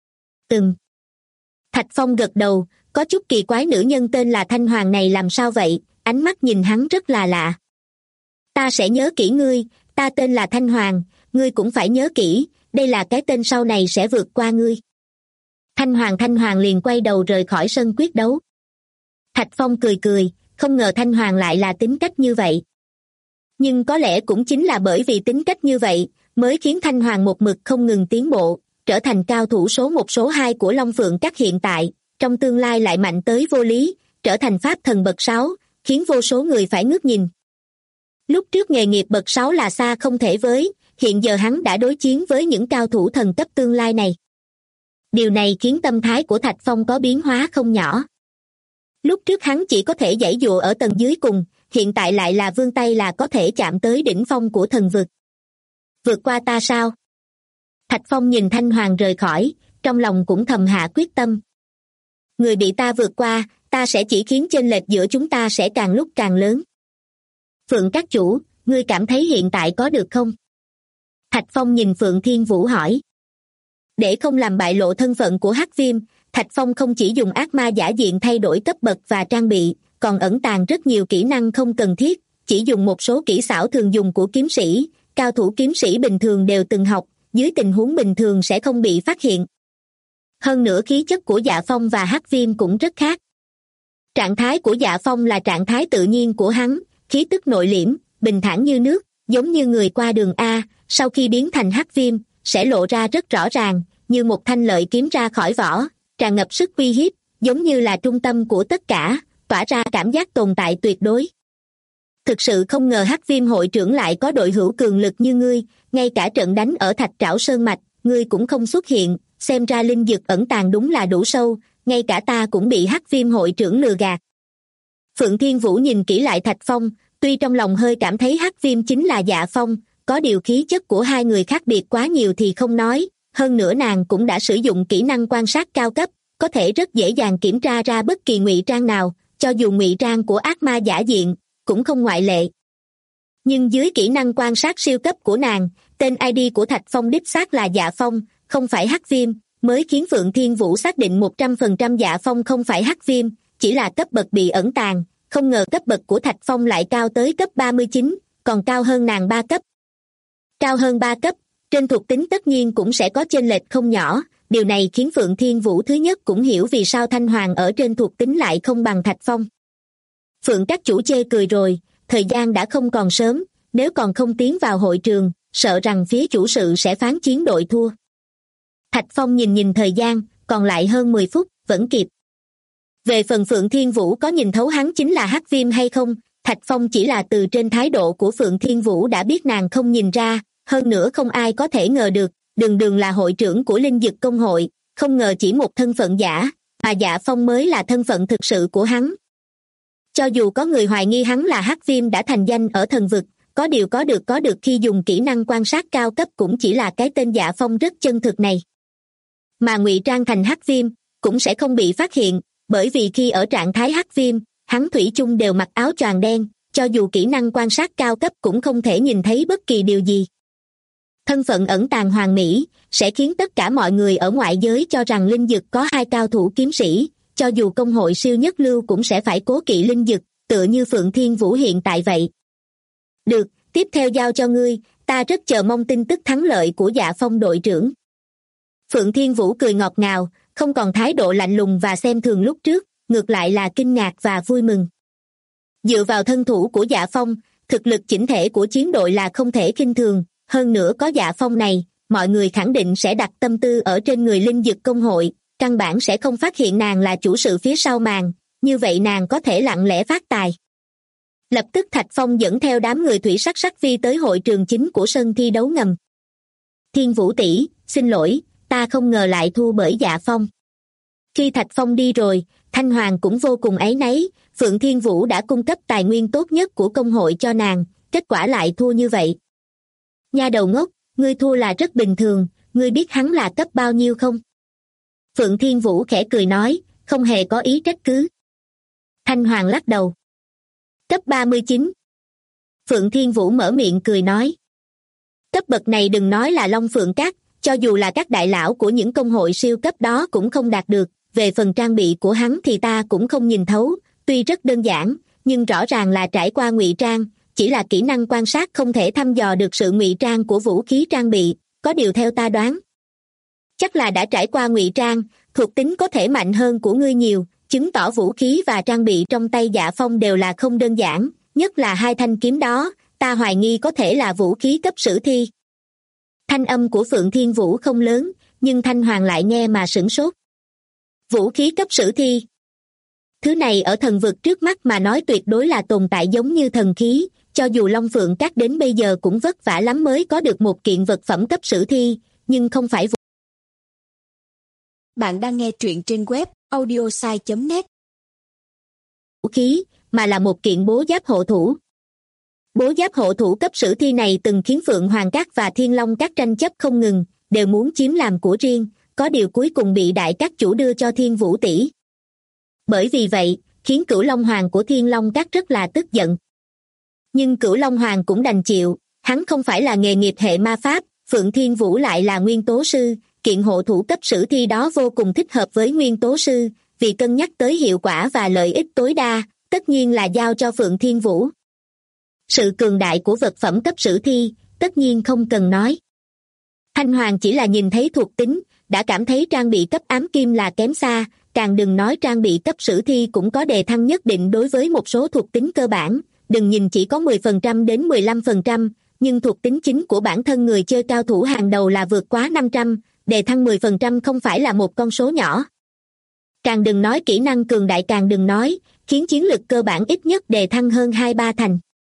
B: Thạch Phong gật đầu, có chút kỳ quái nữ nhân tên là Thanh Hoàng này làm sao vậy, ánh mắt nhìn hắn rất là lạ. Ta sẽ nhớ kỹ ngươi, ta tên là Thanh Hoàng, ngươi cũng phải nhớ kỹ, đây là cái tên sau này sẽ vượt qua ngươi. Thanh Hoàng liền quay đầu rời khỏi sân quyết đấu. Thạch Phong cười, không ngờ Thanh Hoàng lại là tính cách như vậy. Nhưng có lẽ cũng chính là bởi vì tính cách như vậy, mới khiến Thanh Hoàng một mực không ngừng tiến bộ, trở thành cao thủ số 1 số 2 của Long Phượng Các hiện tại, trong tương lai lại mạnh tới vô lý, trở thành pháp thần bậc 6, khiến vô số người phải ngước nhìn. Lúc trước nghề nghiệp bậc 6 là xa không thể với, hiện giờ hắn đã đối chiến với những cao thủ thần cấp tương lai này. Điều này khiến tâm thái của Thạch Phong có biến hóa không nhỏ. Lúc trước hắn chỉ có thể giãy giụa ở tầng dưới cùng, hiện tại lại là vươn tay là có thể chạm tới đỉnh phong của thần vực. Vượt qua ta sao? Thạch Phong nhìn Thanh Hoàng rời khỏi, trong lòng cũng thầm hạ quyết tâm. Người bị ta vượt qua, ta sẽ chỉ khiến chênh lệch giữa chúng ta sẽ càng lúc càng lớn. Phượng Các chủ, ngươi cảm thấy hiện tại có được không? Thạch Phong nhìn Phượng Thiên Vũ hỏi. Để không làm bại lộ thân phận của Hắc Viêm, Thạch Phong không chỉ dùng ác ma giả diện thay đổi cấp bậc và trang bị, còn ẩn tàng rất nhiều kỹ năng không cần thiết, chỉ dùng một số kỹ xảo thường dùng của kiếm sĩ, cao thủ kiếm sĩ bình thường đều từng học, dưới tình huống bình thường sẽ không bị phát hiện. Hơn nữa khí chất của Dạ Phong và Hắc Viêm cũng rất khác. Trạng thái của Dạ Phong là trạng thái tự nhiên của hắn, khí tức nội liễm, bình thản như nước, giống như người qua đường A, sau khi biến thành Hắc Viêm, sẽ lộ ra rất rõ ràng, như một thanh lợi kiếm ra khỏi vỏ, tràn ngập sức uy hiếp, giống như là trung tâm của tất cả, tỏa ra cảm giác tồn tại tuyệt đối. Thực sự không ngờ Hắc Viêm hội trưởng lại có đội hữu cường lực như ngươi, ngay cả trận đánh ở Thạch Trảo Sơn Mạch, ngươi cũng không xuất hiện, xem ra linh dược ẩn tàng đúng là đủ sâu, ngay cả ta cũng bị Hắc Viêm hội trưởng lừa gạt. Phượng Thiên Vũ nhìn kỹ lại Thạch Phong, tuy trong lòng hơi cảm thấy Hắc Viêm chính là Dạ Phong, có điều khí chất của hai người khác biệt quá nhiều thì không nói, hơn nữa nàng cũng đã sử dụng kỹ năng quan sát cao cấp, có thể rất dễ dàng kiểm tra ra bất kỳ ngụy trang nào, cho dù ngụy trang của ác ma giả diện, cũng không ngoại lệ. Nhưng dưới kỹ năng quan sát siêu cấp của nàng, tên ID của Thạch Phong đích xác là Dạ Phong, không phải Hắc Viêm, mới khiến Phượng Thiên Vũ xác định 100% Dạ Phong không phải Hắc Viêm, chỉ là cấp bậc bị ẩn tàng, không ngờ cấp bậc của Thạch Phong lại cao tới cấp 39, còn cao hơn nàng 3 cấp. Cao hơn 3 cấp, trên thuộc tính tất nhiên cũng sẽ có chênh lệch không nhỏ, điều này khiến Phượng Thiên Vũ thứ nhất cũng hiểu vì sao Thanh Hoàng ở trên thuộc tính lại không bằng Thạch Phong. Phượng Các chủ chê cười rồi, thời gian đã không còn sớm, nếu còn không tiến vào hội trường, sợ rằng phía chủ sự sẽ phán chiến đội thua. Thạch Phong nhìn thời gian, còn lại hơn 10 phút, vẫn kịp. Về phần Phượng Thiên Vũ có nhìn thấu hắn chính là Hắc Viêm hay không, Thạch Phong chỉ là từ trên thái độ của Phượng Thiên Vũ đã biết nàng không nhìn ra, hơn nữa không ai có thể ngờ được, đường là hội trưởng của Linh Dực Công hội, không ngờ chỉ một thân phận giả, mà Dạ Phong mới là thân phận thực sự của hắn. Cho dù có người hoài nghi hắn là Hắc Viêm đã thành danh ở thần vực, có điều có được khi dùng kỹ năng quan sát cao cấp cũng chỉ là cái tên Dạ Phong rất chân thực này. mà ngụy trang thành hắc viêm cũng sẽ không bị phát hiện, bởi vì khi ở trạng thái hắc viêm, hắn thủy chung đều mặc áo choàng đen, cho dù kỹ năng quan sát cao cấp cũng không thể nhìn thấy bất kỳ điều gì. Thân phận ẩn tàng hoàn mỹ sẽ khiến tất cả mọi người ở ngoại giới cho rằng Linh Dực có hai cao thủ kiếm sĩ, cho dù công hội siêu nhất lưu cũng sẽ phải cố kỵ Linh Dực, tựa như Phượng Thiên Vũ hiện tại vậy. Được, tiếp theo giao cho ngươi, ta rất chờ mong tin tức thắng lợi của Dạ Phong đội trưởng. Phượng Thiên Vũ cười ngọt ngào, không còn thái độ lạnh lùng và xem thường lúc trước, ngược lại là kinh ngạc và vui mừng. Dựa vào thân thủ của Dạ Phong, thực lực chỉnh thể của chiến đội là không thể khinh thường, hơn nữa có Dạ Phong này, mọi người khẳng định sẽ đặt tâm tư ở trên người Linh Dực công hội, căn bản sẽ không phát hiện nàng là chủ sự phía sau màn, như vậy nàng có thể lặng lẽ phát tài. Lập tức Thạch Phong dẫn theo đám người thủy sắc sắc vi tới hội trường chính của sân thi đấu ngầm. Thiên Vũ tỷ, xin lỗi, ta không ngờ lại thua bởi Dạ Phong. Khi Thạch Phong đi rồi, Thanh Hoàng cũng vô cùng áy náy, Phượng Thiên Vũ đã cung cấp tài nguyên tốt nhất của công hội cho nàng, kết quả lại thua như vậy. Nha đầu ngốc, ngươi thua là rất bình thường, ngươi biết hắn là cấp bao nhiêu không? Phượng Thiên Vũ khẽ cười nói, không hề có ý trách cứ. Thanh Hoàng lắc đầu. Cấp 39. Phượng Thiên Vũ mở miệng cười nói. Cấp bậc này đừng nói là Long Phượng Các, cho dù là các đại lão của những công hội siêu cấp đó cũng không đạt được, về phần trang bị của hắn thì ta cũng không nhìn thấu, tuy rất đơn giản, nhưng rõ ràng là trải qua ngụy trang, chỉ là kỹ năng quan sát không thể thăm dò được sự ngụy trang của vũ khí trang bị, có điều theo ta đoán. Chắc là đã trải qua ngụy trang, thuộc tính có thể mạnh hơn của ngươi nhiều, chứng tỏ vũ khí và trang bị trong tay Dạ Phong đều là không đơn giản, nhất là hai thanh kiếm đó, ta hoài nghi có thể là vũ khí cấp sử thi. Thanh âm của Phượng Thiên Vũ không lớn, nhưng Thanh Hoàng lại nghe mà sửng sốt. Vũ khí cấp sử thi. Thứ này ở thần vực trước mắt mà nói tuyệt đối là tồn tại giống như thần khí, cho dù Long Phượng Các đến bây giờ cũng vất vả lắm mới có được một kiện vật phẩm cấp sử thi, nhưng không phải
C: Bạn đang nghe truyện trên web audiosai.net.
B: Vũ khí, mà là một kiện bố giáp hộ thủ. Bố giáp hộ thủ cấp sử thi này từng khiến Phượng Hoàng Các và Thiên Long Các tranh chấp không ngừng, đều muốn chiếm làm của riêng, có điều cuối cùng bị đại các chủ đưa cho Thiên Vũ tỷ. Bởi vì vậy, khiến Cửu Long Hoàng của Thiên Long Các rất là tức giận. Nhưng Cửu Long Hoàng cũng đành chịu, hắn không phải là nghề nghiệp hệ ma pháp, Phượng Thiên Vũ lại là nguyên tố sư, kiện hộ thủ cấp sử thi đó vô cùng thích hợp với nguyên tố sư, vì cân nhắc tới hiệu quả và lợi ích tối đa, tất nhiên là giao cho Phượng Thiên Vũ. Sự cường đại của vật phẩm cấp sử thi, tất nhiên không cần nói. Thanh Hoàng chỉ là nhìn thấy thuộc tính, đã cảm thấy trang bị cấp ám kim là kém xa, càng đừng nói trang bị cấp sử thi cũng có đề thăng nhất định đối với một số thuộc tính cơ bản, đừng nhìn chỉ có 10% đến 15%, nhưng thuộc tính chính của bản thân người chơi cao thủ hàng đầu là vượt quá 500, đề thăng 10% không phải là một con số nhỏ. Càng đừng nói kỹ năng cường đại, càng đừng nói, khiến chiến lực cơ bản ít nhất đề thăng hơn 2-3 thành.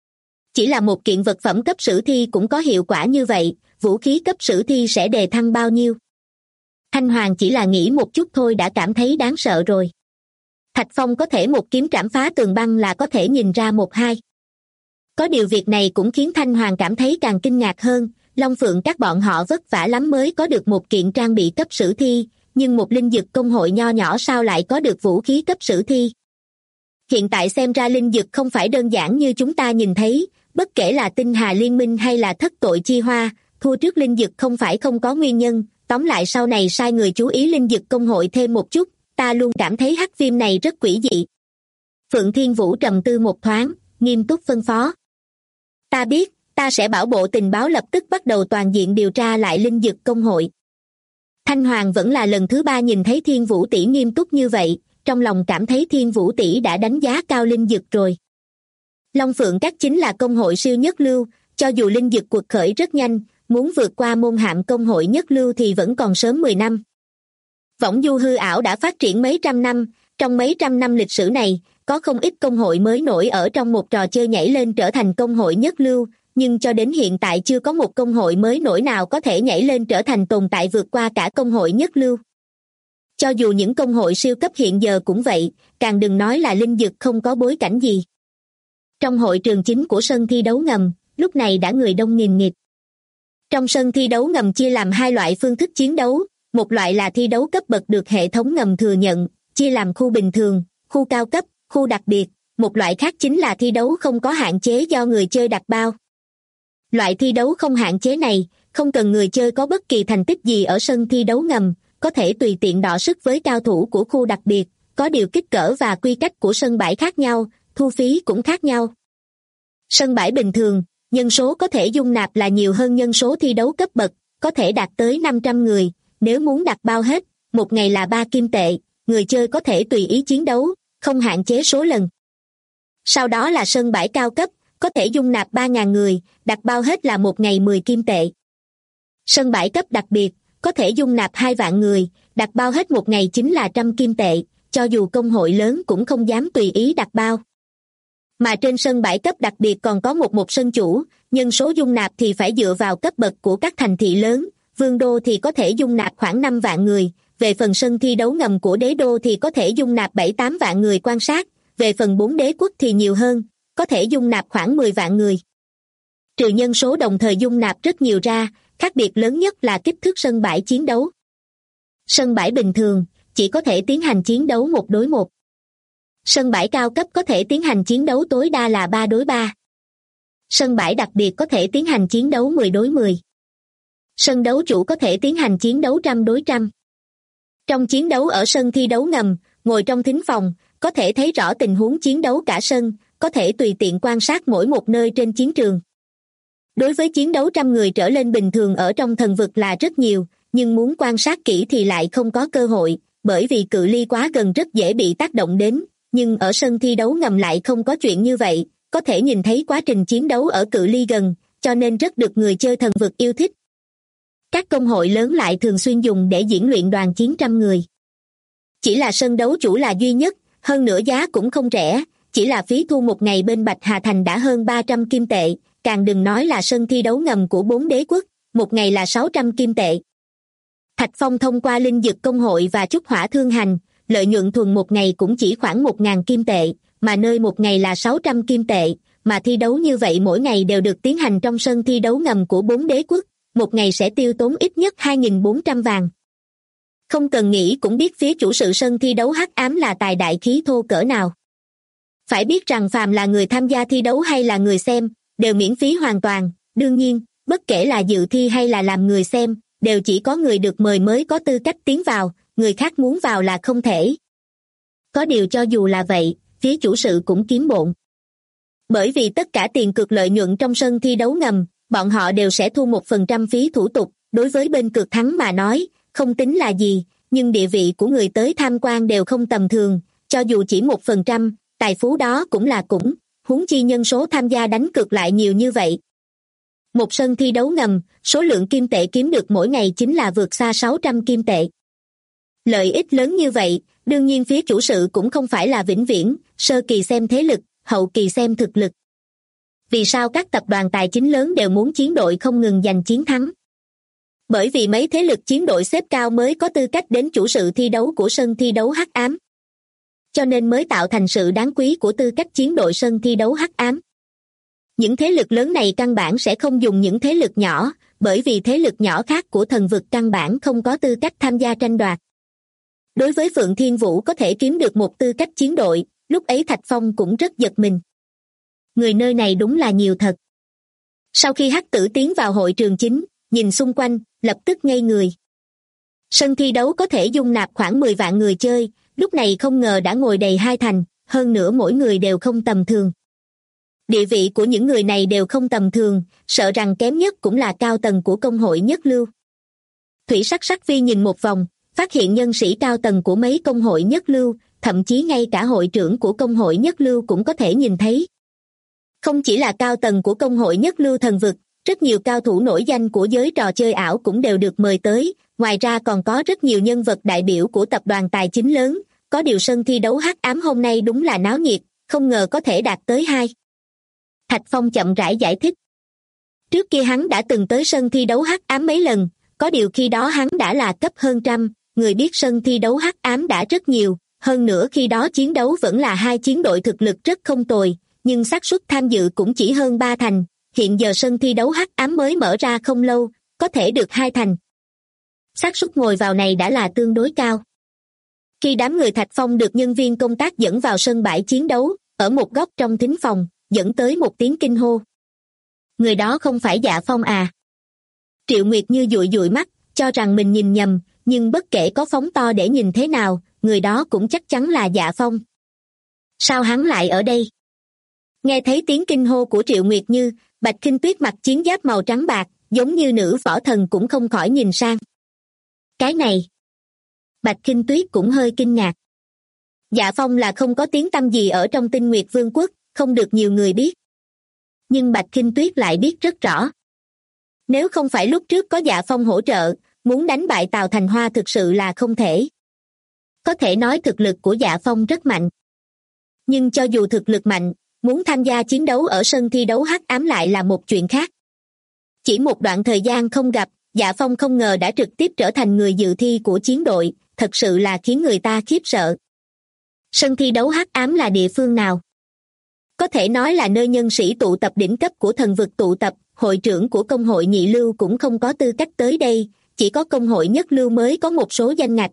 B: Chỉ là một kiện vật phẩm cấp sử thi cũng có hiệu quả như vậy, vũ khí cấp sử thi sẽ đề thăng bao nhiêu? Thanh Hoàng chỉ là nghĩ một chút thôi đã cảm thấy đáng sợ rồi. Thạch Phong có thể một kiếm trảm phá tường băng là có thể nhìn ra một hai. Có điều việc này cũng khiến Thanh Hoàng cảm thấy càng kinh ngạc hơn, Long Phượng các bọn họ vất vả lắm mới có được một kiện trang bị cấp sử thi, nhưng một linh dực công hội nho nhỏ sao lại có được vũ khí cấp sử thi? Hiện tại xem ra linh dực không phải đơn giản như chúng ta nhìn thấy, bất kể là tinh hà liên minh hay là thất tội chi hoa, thua trước linh dực không phải không có nguyên nhân, tóm lại sau này sai người chú ý linh dực công hội thêm một chút, ta luôn cảm thấy hắc viêm này rất quỷ dị. Phượng Thiên Vũ trầm tư một thoáng, nghiêm túc phân phó. Ta biết, ta sẽ bảo bộ tình báo lập tức bắt đầu toàn diện điều tra lại linh dực công hội. Thanh Hoàng vẫn là lần thứ 3 nhìn thấy Thiên Vũ tỷ nghiêm túc như vậy, trong lòng cảm thấy Thiên Vũ tỷ đã đánh giá cao linh dực rồi. Long Phượng Các chính là công hội siêu nhất lưu, cho dù linh dực cuộc khởi rất nhanh, muốn vượt qua môn hạm công hội nhất lưu thì vẫn còn sớm 10 năm. Võng du hư ảo đã phát triển mấy trăm năm, trong mấy trăm năm lịch sử này, có không ít công hội mới nổi ở trong một trò chơi nhảy lên trở thành công hội nhất lưu, nhưng cho đến hiện tại chưa có một công hội mới nổi nào có thể nhảy lên trở thành tồn tại vượt qua cả công hội nhất lưu. Cho dù những công hội siêu cấp hiện giờ cũng vậy, càng đừng nói là linh dực không có bối cảnh gì. Trong hội trường chính của sân thi đấu ngầm, lúc này đã người đông nghìn nghịt. Trong sân thi đấu ngầm chia làm hai loại phương thức chiến đấu, Một loại là thi đấu cấp bậc được hệ thống ngầm thừa nhận, chia làm khu bình thường, khu cao cấp, khu đặc biệt. Một loại khác chính là thi đấu không có hạn chế do người chơi đặt bao. Loại thi đấu không hạn chế này, không cần người chơi có bất kỳ thành tích gì ở sân thi đấu ngầm, có thể tùy tiện đọ sức với cao thủ của khu đặc biệt, có điều kích cỡ và quy cách của sân bãi khác nhau, thu phí cũng khác nhau. Sân bãi bình thường, nhân số có thể dung nạp là nhiều hơn nhân số thi đấu cấp bậc, có thể đạt tới 500 người, nếu muốn đặt bao hết, một ngày là 3 kim tệ, người chơi có thể tùy ý chiến đấu, không hạn chế số lần. Sau đó là sân bãi cao cấp, có thể dung nạp 3.000 người, đặt bao hết là một ngày 10 kim tệ. Sân bãi cấp đặc biệt, có thể dung nạp 2 vạn người, đặt bao hết một ngày chính là 100 kim tệ, cho dù công hội lớn cũng không dám tùy ý đặt bao. Mà trên sân bãi cấp đặc biệt còn có một sân chủ, nhân số dung nạp thì phải dựa vào cấp bậc của các thành thị lớn, vương đô thì có thể dung nạp khoảng 5 vạn người, về phần sân thi đấu ngầm của đế đô thì có thể dung nạp 7-8 vạn người quan sát, về phần 4 đế quốc thì nhiều hơn, có thể dung nạp khoảng 10 vạn người. Trừ nhân số đồng thời dung nạp rất nhiều ra, khác biệt lớn nhất là kích thước sân bãi chiến đấu. Sân bãi bình thường, chỉ có thể tiến hành chiến đấu 1 đối 1. Sân bãi cao cấp có thể tiến hành chiến đấu tối đa là 3 đối 3. Sân bãi đặc biệt có thể tiến hành chiến đấu 10 đối 10. Sân đấu chủ có thể tiến hành chiến đấu 100 đối 100. Trong chiến đấu ở sân thi đấu ngầm, ngồi trong thính phòng, có thể thấy rõ tình huống chiến đấu cả sân, có thể tùy tiện quan sát mỗi một nơi trên chiến trường. Đối với chiến đấu 100 người trở lên bình thường ở trong thần vực là rất nhiều, nhưng muốn quan sát kỹ thì lại không có cơ hội, bởi vì cự ly quá gần rất dễ bị tác động đến, nhưng ở sân thi đấu ngầm lại không có chuyện như vậy, có thể nhìn thấy quá trình chiến đấu ở cự ly gần, cho nên rất được người chơi thần vực yêu thích. Các công hội lớn lại thường xuyên dùng để diễn luyện đoàn chiến 100 người. Chỉ là sân đấu chủ là duy nhất, hơn nữa giá cũng không rẻ, chỉ là phí thu một ngày bên Bạch Hà Thành đã hơn 300 kim tệ, càng đừng nói là sân thi đấu ngầm của 4 đế quốc, một ngày là 600 kim tệ. Thạch Phong thông qua linh dực công hội và trúc hỏa thương hành, lợi nhuận thuần một ngày cũng chỉ khoảng 1.000 kim tệ, mà nơi một ngày là 600 kim tệ, mà thi đấu như vậy mỗi ngày đều được tiến hành trong sân thi đấu ngầm của 4 đế quốc, một ngày sẽ tiêu tốn ít nhất 2.400 vàng. Không cần nghĩ cũng biết phía chủ sự sân thi đấu hắc ám là tài đại khí thô cỡ nào. Phải biết rằng phàm là người tham gia thi đấu hay là người xem, đều miễn phí hoàn toàn, đương nhiên, bất kể là dự thi hay là làm người xem, đều chỉ có người được mời mới có tư cách tiến vào, người khác muốn vào là không thể. Có điều cho dù là vậy, phía chủ sự cũng kiếm bộn. Bởi vì tất cả tiền cược lợi nhuận trong sân thi đấu ngầm, bọn họ đều sẽ thu 1% phí thủ tục, đối với bên cược thắng mà nói, không tính là gì, nhưng địa vị của người tới tham quan đều không tầm thường, cho dù chỉ 1%, tài phú đó cũng là cũng, huống chi nhân số tham gia đánh cược lại nhiều như vậy. Một sân thi đấu ngầm, số lượng kim tệ kiếm được mỗi ngày chính là vượt xa 600 kim tệ. Lợi ích lớn như vậy, đương nhiên phía chủ sự cũng không phải là vĩnh viễn, sơ kỳ xem thế lực, hậu kỳ xem thực lực. Vì sao các tập đoàn tài chính lớn đều muốn chiến đội không ngừng giành chiến thắng? Bởi vì mấy thế lực chiến đội xếp cao mới có tư cách đến chủ sự thi đấu của sân thi đấu hắc ám. Cho nên mới tạo thành sự đáng quý của tư cách chiến đội sân thi đấu hắc ám. Những thế lực lớn này căn bản sẽ không dùng những thế lực nhỏ, bởi vì thế lực nhỏ khác của thần vực căn bản không có tư cách tham gia tranh đoạt. Đối với Phượng Thiên Vũ có thể kiếm được một tư cách chiến đội, lúc ấy Thạch Phong cũng rất giật mình. Người nơi này đúng là nhiều thật. Sau khi Hắc Tử tiến vào hội trường chính, nhìn xung quanh, lập tức ngây người. Sân thi đấu có thể dung nạp khoảng 10 vạn người chơi, lúc này không ngờ đã ngồi đầy 2 thành, hơn nữa mỗi người đều không tầm thường. Địa vị của những người này đều không tầm thường, sợ rằng kém nhất cũng là cao tầng của công hội nhất lưu. Thủy Sắc Sắc Vi nhìn một vòng, phát hiện nhân sĩ cao tầng của mấy công hội nhất lưu, thậm chí ngay cả hội trưởng của công hội nhất lưu cũng có thể nhìn thấy. Không chỉ là cao tầng của công hội nhất lưu thần vực, rất nhiều cao thủ nổi danh của giới trò chơi ảo cũng đều được mời tới, ngoài ra còn có rất nhiều nhân vật đại biểu của tập đoàn tài chính lớn, có điều sân thi đấu hắc ám hôm nay đúng là náo nhiệt, không ngờ có thể đạt tới 2. Thạch Phong chậm rãi giải thích. Trước kia hắn đã từng tới sân thi đấu hắc ám mấy lần, có điều khi đó hắn đã là cấp hơn 100, người biết sân thi đấu hắc ám đã rất nhiều, hơn nữa khi đó chiến đấu vẫn là 2 chiến đội thực lực rất không tồi, nhưng xác suất tham dự cũng chỉ hơn 3 thành, hiện giờ sân thi đấu hắc ám mới mở ra không lâu, có thể được 2 thành. xác suất ngồi vào này đã là tương đối cao. Khi đám người Thạch Phong được nhân viên công tác dẫn vào sân bãi chiến đấu, ở một góc trong thính phòng, dẫn tới một tiếng kinh hô. Người đó không phải Dạ Phong à? Triệu Nguyệt Như dụi dụi mắt, cho rằng mình nhìn nhầm, nhưng bất kể có phóng to để nhìn thế nào, người đó cũng chắc chắn là Dạ Phong. Sao hắn lại ở đây? Nghe thấy tiếng kinh hô của Triệu Nguyệt Như, Bạch Khinh Tuyết mặc chiến giáp màu trắng bạc, giống như nữ võ thần cũng không khỏi nhìn sang. Cái này... Bạch Khinh Tuyết cũng hơi kinh ngạc. Dạ Phong là không có tiếng tăm gì ở trong Tinh Nguyệt Vương quốc, không được nhiều người biết. Nhưng Bạch Khinh Tuyết lại biết rất rõ. Nếu không phải lúc trước có Dạ Phong hỗ trợ, muốn đánh bại Tào Thành Hoa thực sự là không thể. Có thể nói thực lực của Dạ Phong rất mạnh. Nhưng cho dù thực lực mạnh, muốn tham gia chiến đấu ở sân thi đấu hắc ám lại là một chuyện khác. Chỉ một đoạn thời gian không gặp, Dạ Phong không ngờ đã trực tiếp trở thành người dự thi của chiến đội, thật sự là khiến người ta khiếp sợ. Sân thi đấu hắc ám là địa phương nào? Có thể nói là nơi nhân sĩ tụ tập đỉnh cấp của thần vực tụ tập, hội trưởng của công hội nhị lưu cũng không có tư cách tới đây, chỉ có công hội nhất lưu mới có một số danh ngạch.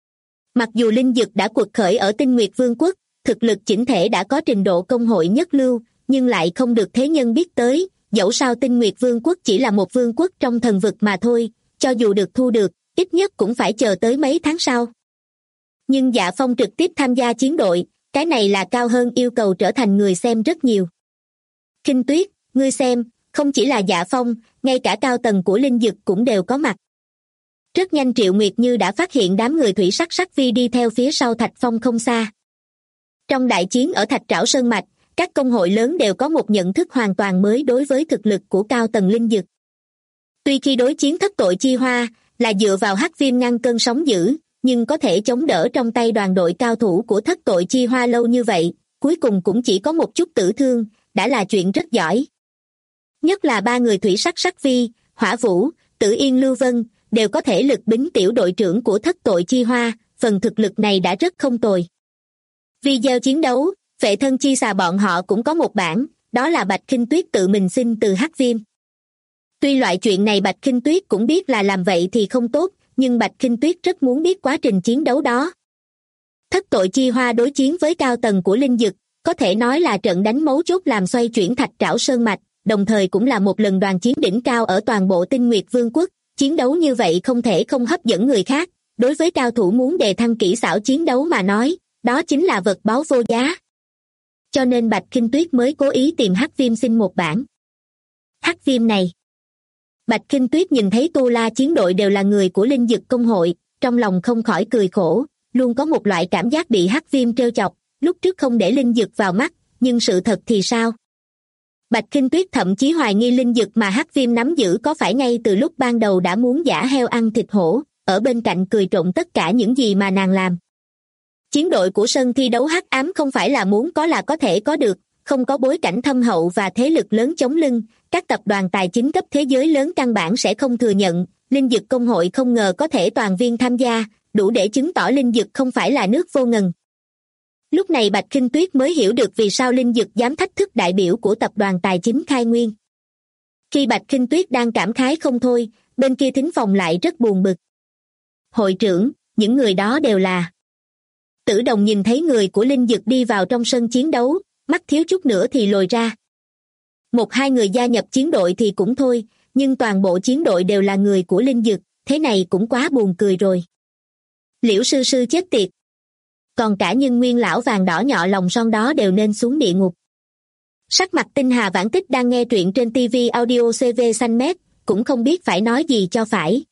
B: Mặc dù Linh Dực đã quật khởi ở Tinh Nguyệt Vương quốc, thực lực chỉnh thể đã có trình độ công hội nhất lưu, nhưng lại không được thế nhân biết tới, dẫu sao Tinh Nguyệt Vương quốc chỉ là một vương quốc trong thần vực mà thôi, cho dù được thu được, ít nhất cũng phải chờ tới mấy tháng sau. Nhưng Dạ Phong trực tiếp tham gia chiến đội, cái này là cao hơn yêu cầu trở thành người xem rất nhiều. Khinh Tuyết, ngươi xem, không chỉ là Dạ Phong, ngay cả cao tầng của Linh Dực cũng đều có mặt. Rất nhanh Triệu Nguyệt Như đã phát hiện đám người thủy sắc sắc vi đi theo phía sau Thạch Phong không xa. Trong đại chiến ở Thạch Trảo Sơn Mạch, các công hội lớn đều có một nhận thức hoàn toàn mới đối với thực lực của cao tầng Linh Dực. Tuy khi đối chiến Thất Tội Chi Hoa là dựa vào Hắc Viêm ngăn cơn sóng dữ, nhưng có thể chống đỡ trong tay đoàn đội cao thủ của Thất Tội Chi Hoa lâu như vậy, cuối cùng cũng chỉ có một chút tử thương, đã là chuyện rất giỏi. Nhất là ba người thủy sắc sắc vi, Hỏa Vũ, Tử Yên Lưu Vân, đều có thể lực bính tiểu đội trưởng của Thất Tội Chi Hoa, phần thực lực này đã rất không tồi. Video chiến đấu, Phệ Thân Chi Xà bọn họ cũng có một bản, đó là Bạch Khinh Tuyết tự mình xin từ Hắc Viêm. Tuy loại chuyện này Bạch Khinh Tuyết cũng biết là làm vậy thì không tốt, nhưng Bạch Khinh Tuyết rất muốn biết quá trình chiến đấu đó. Thất Tội Chi Hoa đối chiến với cao tầng của Linh Dực, có thể nói là trận đánh mấu chốt làm xoay chuyển Thạch Trảo Sơn Mạch, đồng thời cũng là một lần đoàn chiến đỉnh cao ở toàn bộ Tinh Nguyệt Vương quốc. Chiến đấu như vậy không thể không hấp dẫn người khác, đối với cao thủ muốn đề thăng kỹ xảo chiến đấu mà nói, đó chính là vật báu vô giá. Cho nên Bạch Khinh Tuyết mới cố ý tìm Hắc Viêm xin một bản. Hắc Viêm này. Bạch Khinh Tuyết nhìn thấy Tu La chiến đội đều là người của Linh Dực công hội, trong lòng không khỏi cười khổ, luôn có một loại cảm giác bị Hắc Viêm trêu chọc, lúc trước không để Linh Dực vào mắt, nhưng sự thật thì sao? Bạch Khinh Tuyết thậm chí hoài nghi Linh Dực mà Hắc Viêm nắm giữ có phải ngay từ lúc ban đầu đã muốn giả heo ăn thịt hổ, ở bên cạnh cười trộn tất cả những gì mà nàng làm. Chiến đội của sân thi đấu hắc ám không phải là muốn có là có thể có được, không có bối cảnh thâm hậu và thế lực lớn chống lưng, các tập đoàn tài chính cấp thế giới lớn căn bản sẽ không thừa nhận. Linh Dực công hội không ngờ có thể toàn viên tham gia, đủ để chứng tỏ Linh Dực không phải là nước vô ngần. Lúc này Bạch Khinh Tuyết mới hiểu được vì sao Linh Dực dám thách thức đại biểu của tập đoàn tài chính Khai Nguyên. Khi Bạch Khinh Tuyết đang cảm khái không thôi, bên kia thính phòng lại rất buồn bực. Hội trưởng, những người đó đều là... Tử Đồng nhìn thấy người của Linh Dực đi vào trong sân chiến đấu, mắt thiếu chút nữa thì lồi ra. Một hai người gia nhập chiến đội thì cũng thôi, nhưng toàn bộ chiến đội đều là người của Linh Dực, thế này cũng quá buồn cười rồi. Liễu sư sư chết tiệt. Còn cả Nhân Nguyên lão vàng đỏ nhọ lòng son đó đều nên xuống địa ngục. Sắc mặt Tinh Hà Vãn Tích đang nghe truyện trên TV audio CV xanh mét, cũng không biết phải nói gì cho phải.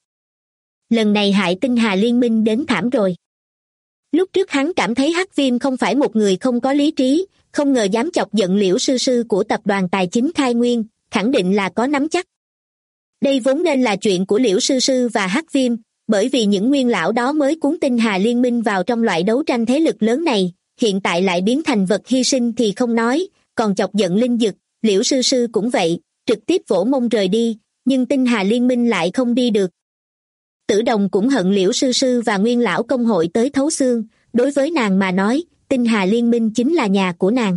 B: Lần này hại Tinh Hà liên minh đến thảm rồi. Lúc trước hắn cảm thấy Hắc Viêm không phải một người không có lý trí, không ngờ dám chọc giận Liễu sư sư của tập đoàn tài chính Khai Nguyên, khẳng định là có nắm chắc. Đây vốn nên là chuyện của Liễu sư sư và Hắc Viêm, bởi vì những nguyên lão đó mới cuốn Tinh Hà liên minh vào trong loại đấu tranh thế lực lớn này, hiện tại lại biến thành vật hy sinh thì không nói, còn chọc giận Linh Dực, Liễu sư sư cũng vậy, trực tiếp vỗ mông rời đi, nhưng Tinh Hà liên minh lại không đi được. Tử Đồng cũng hận Liễu sư sư và nguyên lão công hội tới thấu xương, đối với nàng mà nói, Tinh Hà liên minh chính là nhà của nàng.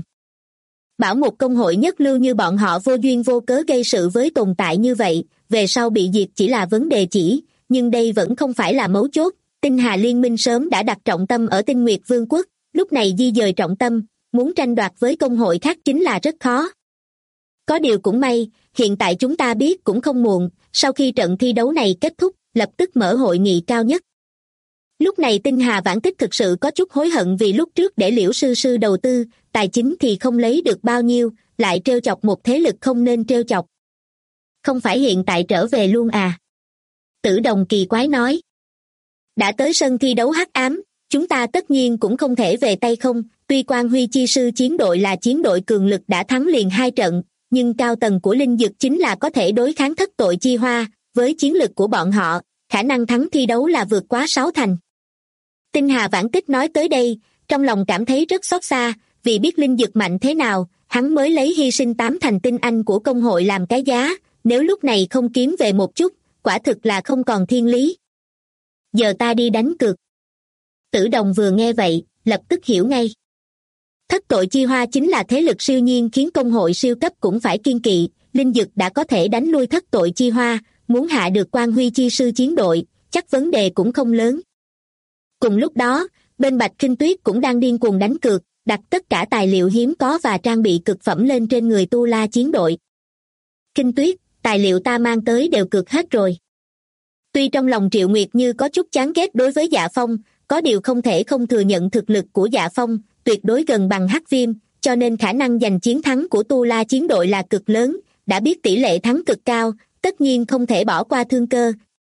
B: Bảo một công hội nhất lưu như bọn họ vô duyên vô cớ gây sự với tồn tại như vậy, về sau bị diệt chỉ là vấn đề chỉ, nhưng đây vẫn không phải là mấu chốt. Tinh Hà Liên minh sớm đã đặt trọng tâm ở Tinh Nguyệt Vương quốc, lúc này di dời trọng tâm, muốn tranh đoạt với công hội khác chính là rất khó. Có điều cũng may, hiện tại chúng ta biết cũng không muộn, sau khi trận thi đấu này kết thúc, lập tức mở hội nghị cao nhất. Lúc này Tinh Hà Vãn Tích thực sự có chút hối hận vì lúc trước để Liễu sư sư đầu tư, tài chính thì không lấy được bao nhiêu, lại trêu chọc một thế lực không nên trêu chọc. Không phải hiện tại trở về luôn à? Tử Đồng kỳ quái nói. Đã tới sân thi đấu hắc ám, chúng ta tất nhiên cũng không thể về tay không, tuy Quan Huy Chi sư chiến đội là chiến đội cường lực đã thắng liền 2 trận, nhưng cao tầng của Linh Dực chính là có thể đối kháng Thất Tội Chi Hoa, với chiến lực của bọn họ, khả năng thắng thi đấu là vượt quá 6 thành. Tinh Hà Vãn Tích nói tới đây, trong lòng cảm thấy rất xót xa, vì biết Linh Dực mạnh thế nào, hắn mới lấy hy sinh 8 thành tinh anh của công hội làm cái giá, nếu lúc này không kiếm về một chút, quả thực là không còn thiên lý. Giờ ta đi đánh cược. Tử Đồng vừa nghe vậy, lập tức hiểu ngay. Thất Tội Chi Hoa chính là thế lực siêu nhiên khiến công hội siêu cấp cũng phải kiêng kỵ, Linh Dực đã có thể đánh lui Thất Tội Chi Hoa, muốn hạ được Quan Huy Chi sư chiến đội, chắc vấn đề cũng không lớn. Cùng lúc đó, bên Bạch Kinh Tuyết cũng đang điên cuồng đánh cược, đặt tất cả tài liệu hiếm có và trang bị cực phẩm lên trên người Tu La chiến đội. Kinh Tuyết, tài liệu ta mang tới đều cược hết rồi. Tuy trong lòng Triệu Nguyệt Như có chút chán ghét đối với Dạ Phong, có điều không thể không thừa nhận thực lực của Dạ Phong, tuyệt đối gần bằng Hắc Viêm, cho nên khả năng giành chiến thắng của Tu La chiến đội là cực lớn, đã biết tỷ lệ thắng cực cao, tất nhiên không thể bỏ qua Thương Cơ.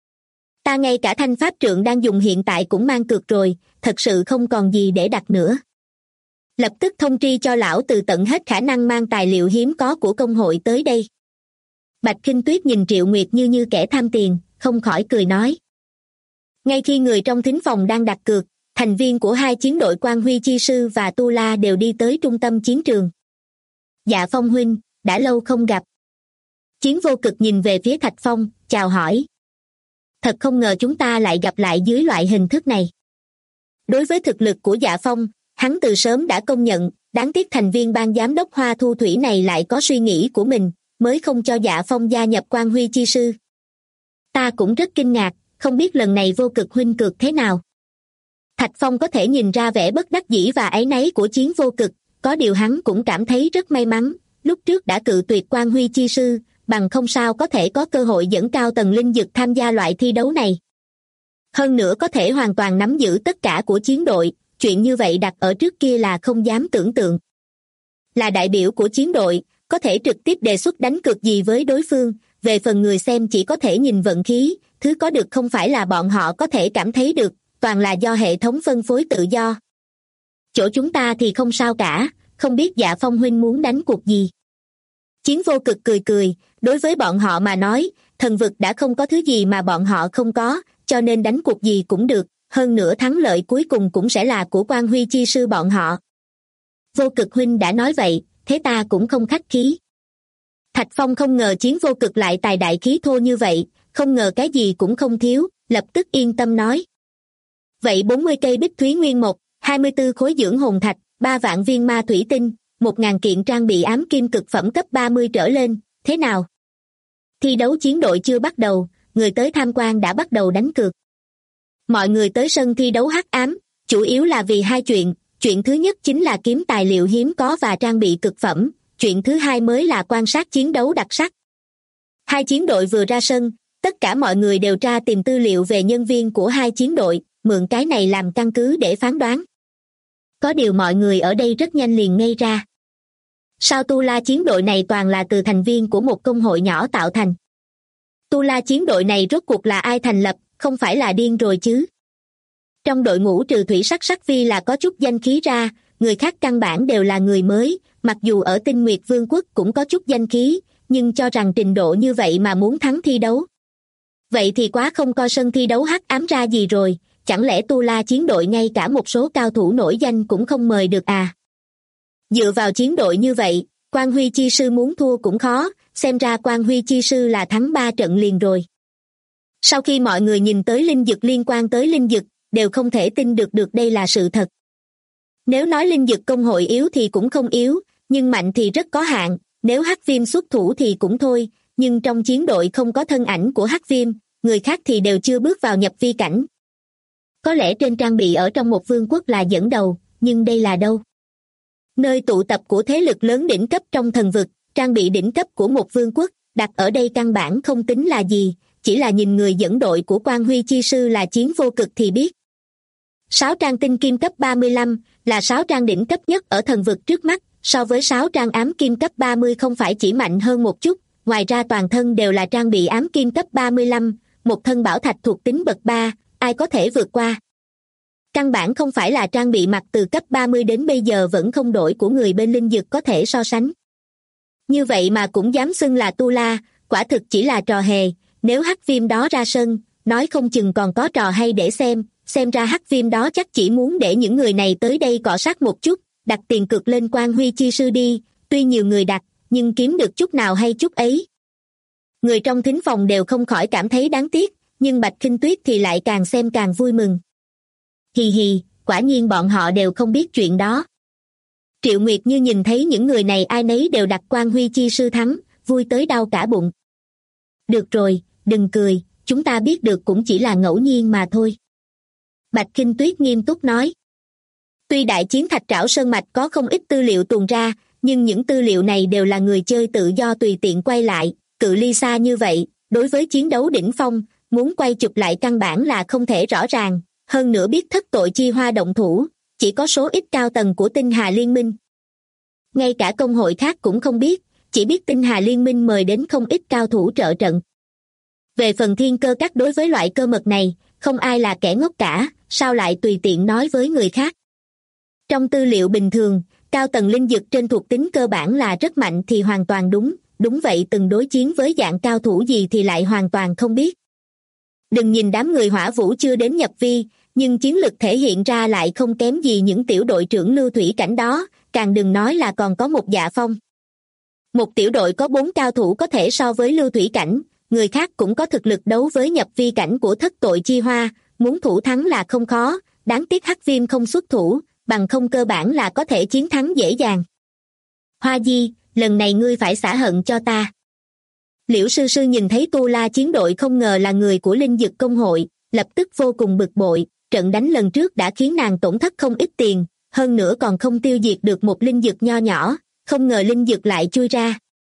B: Ta ngay cả thanh pháp trượng đang dùng hiện tại cũng mang cược rồi, thật sự không còn gì để đặt nữa. Lập tức thông tri cho lão Từ tận hết khả năng mang tài liệu hiếm có của công hội tới đây. Bạch Kinh Tuyết nhìn Triệu Nguyệt Như như kẻ tham tiền, không khỏi cười nói. Ngay khi người trong thính phòng đang đặt cược, thành viên của 2 chiến đội Quan Huy Chi sư và Tu La đều đi tới trung tâm chiến trường. Dạ Phong huynh, đã lâu không gặp. Chiến Vô Cực nhìn về phía Thạch Phong, chào hỏi. Thật không ngờ chúng ta lại gặp lại dưới loại hình thức này. Đối với thực lực của Dạ Phong, hắn từ sớm đã công nhận, đáng tiếc thành viên ban giám đốc Hoa Thu Thủy này lại có suy nghĩ của mình, mới không cho Dạ Phong gia nhập Quan Huy Chi sư. Ta cũng rất kinh ngạc, không biết lần này Vô Cực huynh cược thế nào. Thạch Phong có thể nhìn ra vẻ bất đắc dĩ và áy náy của Chiến Vô Cực, có điều hắn cũng cảm thấy rất may mắn, lúc trước đã cự tuyệt Quan Huy Chi sư, bằng không sao có thể có cơ hội dẫn cao tầng linh dực tham gia loại thi đấu này. Hơn nữa có thể hoàn toàn nắm giữ tất cả của chiến đội, chuyện như vậy đặt ở trước kia là không dám tưởng tượng. Là đại biểu của chiến đội, có thể trực tiếp đề xuất đánh cược gì với đối phương, về phần người xem chỉ có thể nhìn vận khí, thứ có được không phải là bọn họ có thể cảm thấy được, toàn là do hệ thống phân phối tự do. Chỗ chúng ta thì không sao cả, không biết Dạ Phong huynh muốn đánh cuộc gì. Chiến Vô Cực cười cười, đối với bọn họ mà nói, thần vực đã không có thứ gì mà bọn họ không có, cho nên đánh cuộc gì cũng được, hơn nữa thắng lợi cuối cùng cũng sẽ là của Quan Huy Chi sư bọn họ. Vô Cực huynh đã nói vậy, thế ta cũng không khách khí. Thạch Phong không ngờ Chiến Vô Cực lại tài đại khí thô như vậy, không ngờ cái gì cũng không thiếu, lập tức yên tâm nói. Vậy 40 cây bích thúy nguyên một, 24 khối dưỡng hồn thạch, 3 vạn viên ma thủy tinh, 1.000 kiện trang bị ám kim cực phẩm cấp 30 trở lên, thế nào? Thi đấu chiến đội chưa bắt đầu, người tới tham quan đã bắt đầu đánh cược. Mọi người tới sân thi đấu hắc ám, chủ yếu là vì 2 chuyện, chuyện thứ nhất chính là kiếm tài liệu hiếm có và trang bị cực phẩm, chuyện thứ hai mới là quan sát chiến đấu đặc sắc. 2 chiến đội vừa ra sân, tất cả mọi người đều tra tìm tư liệu về nhân viên của 2 chiến đội, mượn cái này làm căn cứ để phán đoán. Có điều mọi người ở đây rất nhanh liền ngây ra. Sao Tu La chiến đội này toàn là từ thành viên của một công hội nhỏ tạo thành? Tu La chiến đội này rốt cuộc là ai thành lập, không phải là điên rồi chứ? Trong đội ngũ trừ Thủy Sắc Sắc Vi là có chút danh khí ra, người khác căn bản đều là người mới, mặc dù ở Tinh Nguyệt Vương quốc cũng có chút danh khí, nhưng cho rằng trình độ như vậy mà muốn thắng thi đấu. Vậy thì quá không coi sân thi đấu hắc ám ra gì rồi, chẳng lẽ Tu La chiến đội ngay cả một số cao thủ nổi danh cũng không mời được à? Dựa vào chiến đội như vậy, Quan Huy Chi sư muốn thua cũng khó, xem ra Quan Huy Chi sư là thắng 3 trận liền rồi. Sau khi mọi người nhìn tới linh dực liên quan tới linh dực, đều không thể tin được đây là sự thật. Nếu nói linh dực công hội yếu thì cũng không yếu, nhưng mạnh thì rất có hạn, nếu Hắc Viêm xuất thủ thì cũng thôi, nhưng trong chiến đội không có thân ảnh của Hắc Viêm, người khác thì đều chưa bước vào nhập vi cảnh. Có lẽ trên trang bị ở trong một vương quốc là dẫn đầu, nhưng đây là đâu? Nơi tụ tập của thế lực lớn đỉnh cấp trong thần vực, trang bị đỉnh cấp của một vương quốc, đặt ở đây căn bản không tính là gì, chỉ là nhìn người dẫn đội của Quan Huy Chi Sư là Chiến Vô Cực thì biết. 6 trang tinh kim cấp 35 là 6 trang đỉnh cấp nhất ở thần vực trước mắt, so với 6 trang ám kim cấp 30 không phải chỉ mạnh hơn một chút, ngoài ra toàn thân đều là trang bị ám kim cấp 35, một thân bảo thạch thuộc tính bậc 3, ai có thể vượt qua. Căn bản không phải là trang bị mặc từ cấp 30 đến bây giờ vẫn không đổi của người bên linh dực có thể so sánh. Như vậy mà cũng dám xưng là tu la, quả thực chỉ là trò hề, nếu Hắc Viêm đó ra sân, nói không chừng còn có trò hay để xem ra Hắc Viêm đó chắc chỉ muốn để những người này tới đây cọ sát một chút, đặt tiền cược lên Quan Huy Chi Sư đi, tuy nhiều người đặt, nhưng kiếm được chút nào hay chút ấy. Người trong thính phòng đều không khỏi cảm thấy đáng tiếc, nhưng Bạch Khinh Tuyết thì lại càng xem càng vui mừng. Hì hì, quả nhiên bọn họ đều không biết chuyện đó. Triệu Nguyệt Như nhìn thấy những người này ai nấy đều đặt Quan Huy Chi Sư thắng, vui tới đau cả bụng. Được rồi, đừng cười, chúng ta biết được cũng chỉ là ngẫu nhiên mà thôi. Bạch Khinh Tuyết nghiêm túc nói. Tuy đại chiến Thạch Trảo Sơn Mạch có không ít tư liệu tuồn ra, nhưng những tư liệu này đều là người chơi tự do tùy tiện quay lại, cự ly xa như vậy, đối với chiến đấu đỉnh phong, muốn quay chụp lại căn bản là không thể rõ ràng, hơn nữa biết Thất Tội Chi Hoa động thủ, chỉ có số ít cao tầng của Tinh Hà Liên Minh. Ngay cả công hội khác cũng không biết, chỉ biết Tinh Hà Liên Minh mời đến không ít cao thủ trợ trận. Về phần thiên cơ các đối với loại cơ mật này, không ai là kẻ ngốc cả, sao lại tùy tiện nói với người khác. Trong tư liệu bình thường, cao tầng linh dực trên thuộc tính cơ bản là rất mạnh thì hoàn toàn đúng vậy từng đối chiến với dạng cao thủ gì thì lại hoàn toàn không biết. Đừng nhìn đám người Hỏa Vũ chưa đến nhập vi, nhưng chiến lực thể hiện ra lại không kém gì những tiểu đội trưởng lưu thủy cảnh đó, càng đừng nói là còn có một Dạ Phong. Một tiểu đội có 4 cao thủ có thể so với lưu thủy cảnh, người khác cũng có thực lực đấu với nhập vi cảnh của Thất Tội Chi Hoa, muốn thủ thắng là không khó, đáng tiếc Hắc Viêm không xuất thủ, bằng không cơ bản là có thể chiến thắng dễ dàng. Hoa Di, lần này ngươi phải xả hận cho ta. Liễu Sư Sư nhìn thấy Tu La chiến đội không ngờ là người của linh dực công hội, lập tức vô cùng bực bội, trận đánh lần trước đã khiến nàng tổn thất không ít tiền, hơn nữa còn không tiêu diệt được một linh dực nho nhỏ, không ngờ linh dực lại chui ra.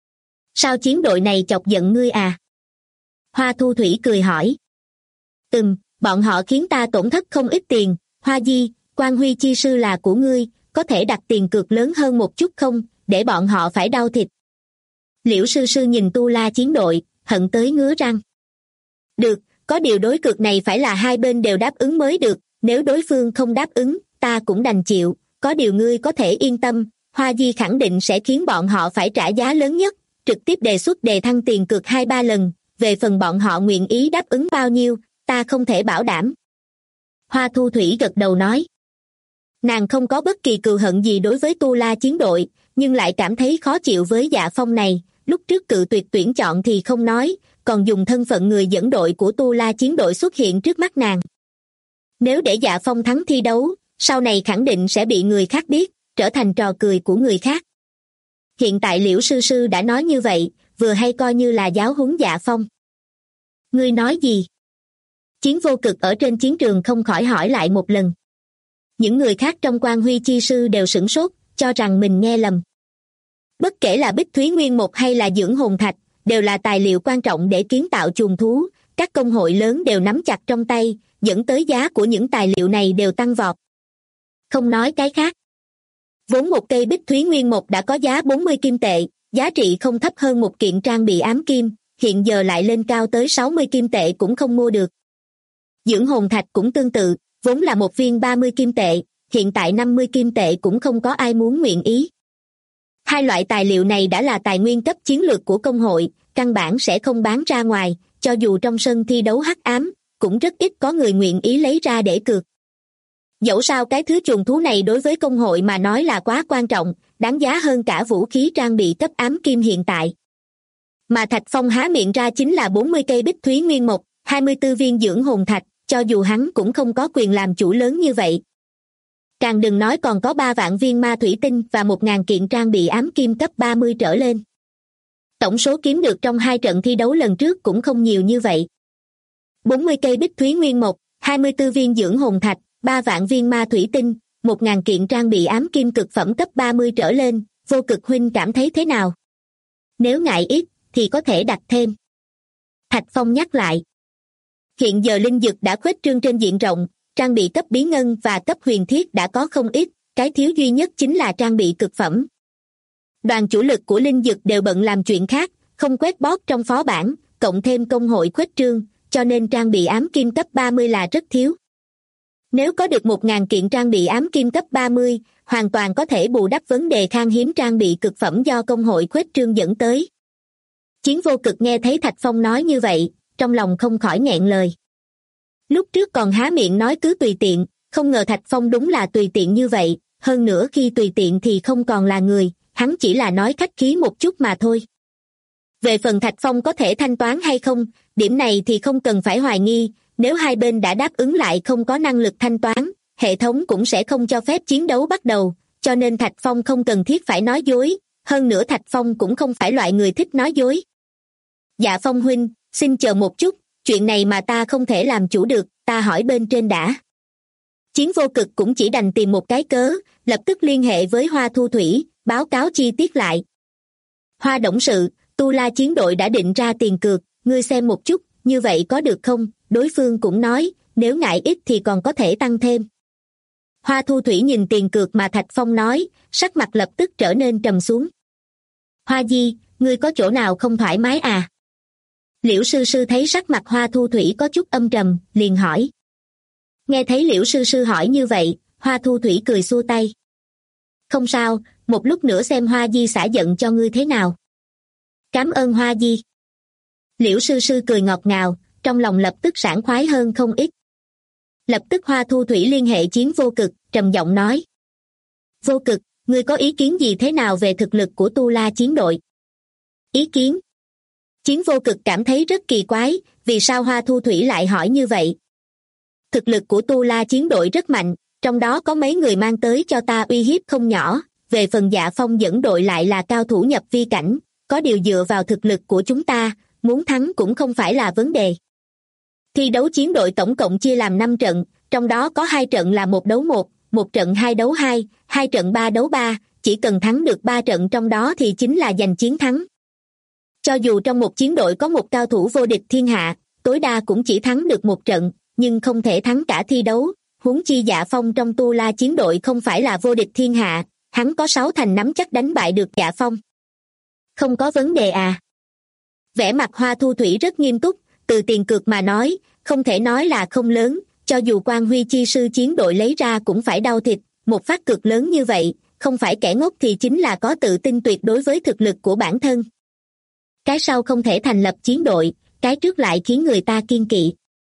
B: Sao chiến đội này chọc giận ngươi à? Hoa Thu Thủy cười hỏi. Bọn họ khiến ta tổn thất không ít tiền, Hoa Di, Quan Huy Chi Sư là của ngươi, có thể đặt tiền cược lớn hơn một chút không, để bọn họ phải đau thịt. Liễu Sư Sư nhìn Tu La chiến đội, hận tới ngứa răng. Được, có điều đối cược này phải là hai bên đều đáp ứng mới được, nếu đối phương không đáp ứng, ta cũng đành chịu, có điều ngươi có thể yên tâm, Hoa Di khẳng định sẽ khiến bọn họ phải trả giá lớn nhất, trực tiếp đề xuất đề thăng tiền cược 2-3 lần, về phần bọn họ nguyện ý đáp ứng bao nhiêu, ta không thể bảo đảm. Hoa Thu Thủy gật đầu nói. Nàng không có bất kỳ cừu hận gì đối với Tu La chiến đội, nhưng lại cảm thấy khó chịu với Dạ Phong này, lúc trước cự tuyệt tuyển chọn thì không nói, còn dùng thân phận người dẫn đội của Tu La chiến đội xuất hiện trước mắt nàng. Nếu để Dạ Phong thắng thi đấu, sau này khẳng định sẽ bị người khác biết, trở thành trò cười của người khác. Hiện tại Liễu Sư Sư đã nói như vậy, vừa hay coi như là giáo huấn Dạ Phong. Ngươi nói gì? Chiến Vô Cực ở trên chiến trường không khỏi hỏi lại một lần. Những người khác trong Quan Huy Chi Sư đều sửng sốt, cho rằng mình nghe lầm. Bất kể là Bích Thúy Nguyên Mục hay là Dưỡng Hồn Thạch, đều là tài liệu quan trọng để kiến tạo chuồng thú, các công hội lớn đều nắm chặt trong tay, dẫn tới giá của những tài liệu này đều tăng vọt. Không nói cái khác. Vốn một cây Bích Thúy Nguyên Mục đã có giá 40 kim tệ, giá trị không thấp hơn một kiện trang bị ám kim, hiện giờ lại lên cao tới 60 kim tệ cũng không mua được. Dưỡng Hồn Thạch cũng tương tự, vốn là một viên 30 kim tệ, hiện tại 50 kim tệ cũng không có ai muốn nguyện ý. Hai loại tài liệu này đã là tài nguyên cấp chiến lược của công hội, căn bản sẽ không bán ra ngoài, cho dù trong sân thi đấu hắc ám, cũng rất ít có người nguyện ý lấy ra để cược. Dẫu sao cái thứ chuồng thú này đối với công hội mà nói là quá quan trọng, đáng giá hơn cả vũ khí trang bị cấp ám kim hiện tại. Mà Thạch Phong há miệng ra chính là 40 cây Bích Thúy Nguyên Mục, 24 viên Dưỡng Hồn Thạch, cho dù hắn cũng không có quyền làm chủ lớn như vậy. Càng đừng nói còn có 3 vạn viên ma thủy tinh và 1.000 kiện trang bị ám kim cấp 30 trở lên. Tổng số kiếm được trong 2 trận thi đấu lần trước cũng không nhiều như vậy. 40 cây bích thúy nguyên mộc, 24 viên dưỡng hồn thạch, 3 vạn viên ma thủy tinh, 1.000 kiện trang bị ám kim cực phẩm cấp 30 trở lên, Vô Cực huynh cảm thấy thế nào? Nếu ngại ít, thì có thể đặt thêm. Thạch Phong nhắc lại. Hiện giờ linh dược đã khuếch trương trên diện rộng, trang bị cấp bí ngân và cấp huyền thiết đã có không ít, cái thiếu duy nhất chính là trang bị cực phẩm. Đoàn chủ lực của linh dược đều bận làm chuyện khác, không quét bót trong phó bản, cộng thêm công hội khuếch trương, cho nên trang bị ám kim cấp 30 là rất thiếu. Nếu có được 1.000 kiện trang bị ám kim cấp 30, hoàn toàn có thể bù đắp vấn đề khan hiếm trang bị cực phẩm do công hội khuếch trương dẫn tới. Chiến Vô Cực nghe thấy Thạch Phong nói như vậy, trong lòng không khỏi nghẹn lời. Lúc trước còn há miệng nói cứ tùy tiện, không ngờ Thạch Phong đúng là tùy tiện như vậy, hơn nữa khi tùy tiện thì không còn là người, hắn chỉ là nói khách khí một chút mà thôi. Về phần Thạch Phong có thể thanh toán hay không, điểm này thì không cần phải hoài nghi, nếu hai bên đã đáp ứng lại không có năng lực thanh toán, hệ thống cũng sẽ không cho phép chiến đấu bắt đầu, cho nên Thạch Phong không cần thiết phải nói dối, hơn nữa Thạch Phong cũng không phải loại người thích nói dối. Dạ Phong huynh, xin chờ một chút, chuyện này mà ta không thể làm chủ được, ta hỏi bên trên đã. Chiến Vô Cực cũng chỉ đành tìm một cái cớ, lập tức liên hệ với Hoa Thu Thủy, báo cáo chi tiết lại. Hoa董sự, Tu La chiến đội đã định ra tiền cược, ngươi xem một chút, như vậy có được không? Đối phương cũng nói, nếu ngại ít thì còn có thể tăng thêm. Hoa Thu Thủy nhìn tiền cược mà Thạch Phong nói, sắc mặt lập tức trở nên trầm xuống. Hoa Di, ngươi có chỗ nào không thoải mái à? Liễu sư sư thấy sắc mặt Hoa Thu Thủy có chút âm trầm, liền hỏi. Nghe thấy Liễu sư sư hỏi như vậy, Hoa Thu Thủy cười xua tay. Không sao, một lúc nữa xem Hoa Di xả giận cho ngươi thế nào. Cảm ơn Hoa Di. Liễu sư sư cười ngọt ngào, trong lòng lập tức sảng khoái hơn không ít. Lập tức Hoa Thu Thủy liên hệ Chiến Vô Cực, trầm giọng nói. Vô Cực, ngươi có ý kiến gì thế nào về thực lực của Tu La chiến đội? Ý kiến? Chiến Vô Cực cảm thấy rất kỳ quái, vì sao Hoa Thu Thủy lại hỏi như vậy? Thực lực của Tu La chiến đội rất mạnh, trong đó có mấy người mang tới cho ta uy hiếp không nhỏ, về phần Dạ Phong dẫn đội lại là cao thủ nhập vi cảnh, có điều dựa vào thực lực của chúng ta, muốn thắng cũng không phải là vấn đề. Thi đấu chiến đội tổng cộng chia làm 5 trận, trong đó có 2 trận là 1 đấu 1, 1 trận 2 đấu 2, 2 trận 3 đấu 3, chỉ cần thắng được 3 trận trong đó thì chính là giành chiến thắng. Cho dù trong một chiến đội có một cao thủ vô địch thiên hạ, tối đa cũng chỉ thắng được 1 trận, nhưng không thể thắng cả thi đấu, huống chi Dạ Phong trong Tu La chiến đội không phải là vô địch thiên hạ, hắn có 6 thành nắm chắc đánh bại được Dạ Phong. Không có vấn đề à? Vẻ mặt Hoa Thu Thủy rất nghiêm túc, từ tiền cược mà nói, không thể nói là không lớn, cho dù Quan Huy chi sư chiến đội lấy ra cũng phải đau thịt, một phát cược lớn như vậy, không phải kẻ ngốc thì chính là có tự tin tuyệt đối với thực lực của bản thân. Cái sau không thể thành lập chiến đội, cái trước lại khiến người ta kiêng kỵ.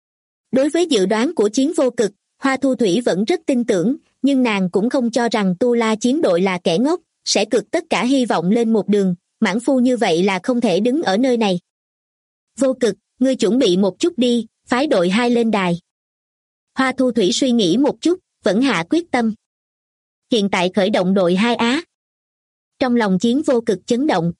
B: Đối với dự đoán của Chiến Vô Cực, Hoa Thu Thủy vẫn rất tin tưởng, nhưng nàng cũng không cho rằng Tu La chiến đội là kẻ ngốc, sẽ cược tất cả hy vọng lên một đường, mãn phu như vậy là không thể đứng ở nơi này. Vô Cực, ngươi chuẩn bị một chút đi, phái đội 2 lên đài. Hoa Thu Thủy suy nghĩ một chút, vẫn hạ quyết tâm. Hiện tại khởi động đội 2 á. Trong lòng Chiến Vô Cực chấn động.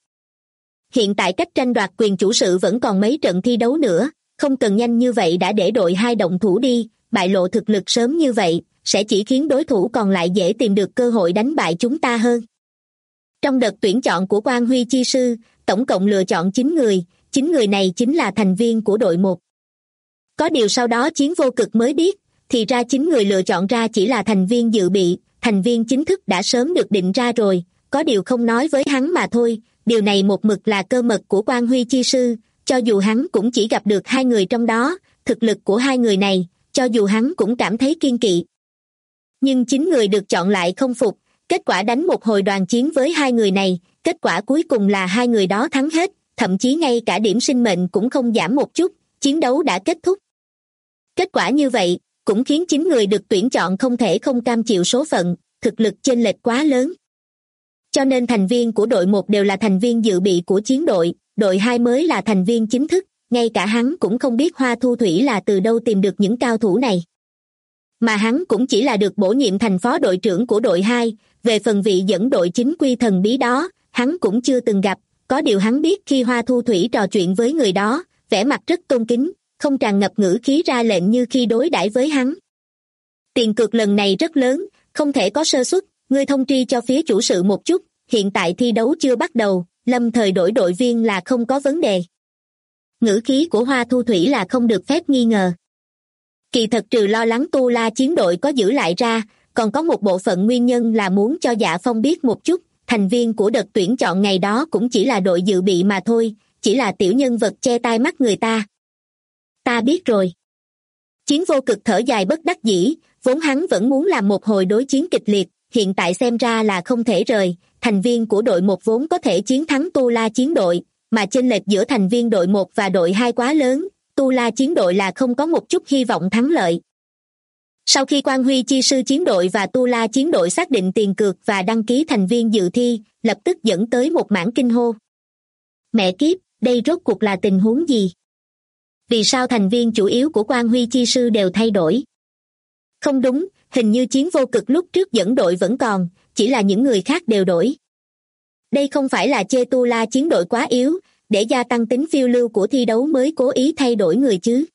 B: Hiện tại cách tranh đoạt quyền chủ sự vẫn còn mấy trận thi đấu nữa, không cần nhanh như vậy đã để đội 2 động thủ đi, bại lộ thực lực sớm như vậy, sẽ chỉ khiến đối thủ còn lại dễ tìm được cơ hội đánh bại chúng ta hơn. Trong đợt tuyển chọn của Quan Huy chi sư, tổng cộng lựa chọn 9 người, 9 người này chính là thành viên của đội 1. Có điều sau đó Chiến Vô Cực mới biết, thì ra 9 người lựa chọn ra chỉ là thành viên dự bị, thành viên chính thức đã sớm được định ra rồi, có điều không nói với hắn mà thôi, điều này một mực là cơ mật của Quan Huy chi sư, cho dù hắn cũng chỉ gặp được 2 người trong đó, thực lực của 2 người này, cho dù hắn cũng cảm thấy kiêng kỵ. Nhưng 9 người được chọn lại không phục, kết quả đánh một hồi đoàn chiến với 2 người này, kết quả cuối cùng là 2 người đó thắng hết, thậm chí ngay cả điểm sinh mệnh cũng không giảm một chút, chiến đấu đã kết thúc. Kết quả như vậy, cũng khiến 9 người được tuyển chọn không thể không cam chịu số phận, thực lực chênh lệch quá lớn. Cho nên thành viên của đội 1 đều là thành viên dự bị của chiến đội 2 mới là thành viên chính thức, ngay cả hắn cũng không biết Hoa Thu Thủy là từ đâu tìm được những cao thủ này. Mà hắn cũng chỉ là được bổ nhiệm thành phó đội trưởng của đội 2, về phần vị dẫn đội chính quy thần bí đó, hắn cũng chưa từng gặp, có điều hắn biết khi Hoa Thu Thủy trò chuyện với người đó, vẻ mặt rất tôn kính, không tràn ngập ngữ khí ra lệnh như khi đối đãi với hắn. Tiền cược lần này rất lớn, không thể có sơ suất, ngươi thông tri cho phía chủ sự một chút, hiện tại thi đấu chưa bắt đầu, lâm thời đổi đội viên là không có vấn đề. Ngữ khí của Hoa Thu Thủy là không được phép nghi ngờ. Kỳ thật trừ lo lắng Tu La chiến đội có giữ lại ra, còn có một bộ phận nguyên nhân là muốn cho Dạ Phong biết một chút, thành viên của đợt tuyển chọn ngày đó cũng chỉ là đội dự bị mà thôi, chỉ là tiểu nhân vật che tai mắt người ta. Ta biết rồi. Chiến Vô Cực thở dài bất đắc dĩ, vốn hắn vẫn muốn làm một hồi đối chiến kịch liệt, hiện tại xem ra là không thể rời, thành viên của đội 1 vốn có thể chiến thắng Tu La chiến đội, mà chênh lệch giữa thành viên đội 1 và đội 2 quá lớn, Tu La chiến đội là không có một chút hy vọng thắng lợi. Sau khi Quan Huy Chi sư chiến đội và Tu La chiến đội xác định tiền cược và đăng ký thành viên dự thi, lập tức dẫn tới một mảng kinh hô. Mẹ kiếp, đây rốt cuộc là tình huống gì? Vì sao thành viên chủ yếu của Quan Huy Chi sư đều thay đổi? Không đúng, hình như Chiến Vô Cực lúc trước dẫn đội vẫn còn, chỉ là những người khác đều đổi. Đây không phải là chê Tu La chiến đội quá yếu, để gia tăng tính phiêu lưu của thi đấu mới cố ý thay đổi người chứ.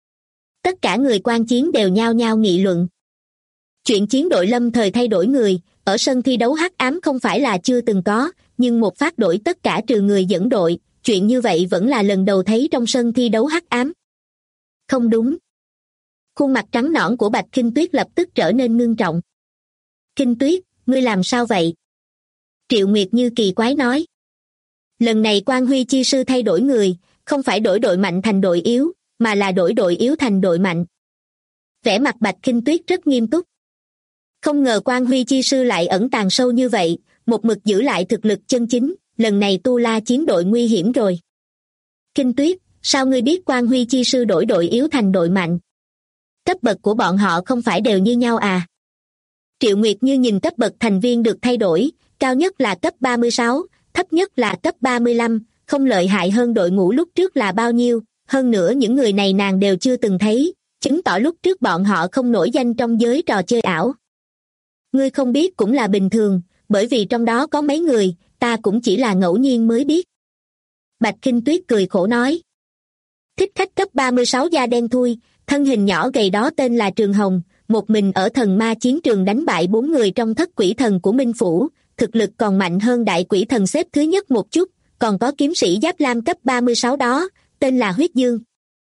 B: Tất cả người quan chiến đều nhao nhao nghị luận. Chuyện chiến đội lâm thời thay đổi người, ở sân thi đấu hắc ám không phải là chưa từng có, nhưng một phát đổi tất cả trừ người dẫn đội, chuyện như vậy vẫn là lần đầu thấy trong sân thi đấu hắc ám. Không đúng. Khuôn mặt trắng nõn của Bạch Kinh Tuyết lập tức trở nên ngưng trọng. Kinh Tuyết, ngươi làm sao vậy? Triệu Nguyệt Như kỳ quái nói. Lần này Quan Huy Chi sư thay đổi người, không phải đổi đội mạnh thành đội yếu, mà là đổi đội yếu thành đội mạnh. Vẻ mặt Bạch Kinh Tuyết rất nghiêm túc. Không ngờ Quan Huy Chi sư lại ẩn tàng sâu như vậy, một mực giữ lại thực lực chân chính, lần này Tu La chiến đội nguy hiểm rồi. Kinh Tuyết, sao ngươi biết Quan Huy Chi sư đổi đội yếu thành đội mạnh? Cấp bậc của bọn họ không phải đều như nhau à? Triệu Nguyệt Như nhìn cấp bậc thành viên được thay đổi, cao nhất là cấp 36, thấp nhất là cấp 35, không lợi hại hơn đội ngũ lúc trước là bao nhiêu, hơn nữa những người này nàng đều chưa từng thấy, chứng tỏ lúc trước bọn họ không nổi danh trong giới trò chơi ảo. Ngươi không biết cũng là bình thường, bởi vì trong đó có mấy người, ta cũng chỉ là ngẫu nhiên mới biết. Bạch Kinh Tuyết cười khổ nói. Thích khách cấp 36 da đen thui, thân hình nhỏ gầy đó tên là Trường Hồng, một mình ở thần ma chiến trường đánh bại 4 người trong thất quỷ thần của Minh Phủ, thực lực còn mạnh hơn đại quỷ thần xếp thứ nhất một chút, còn có kiếm sĩ giáp lam cấp 36 đó, tên là Huyết Dương.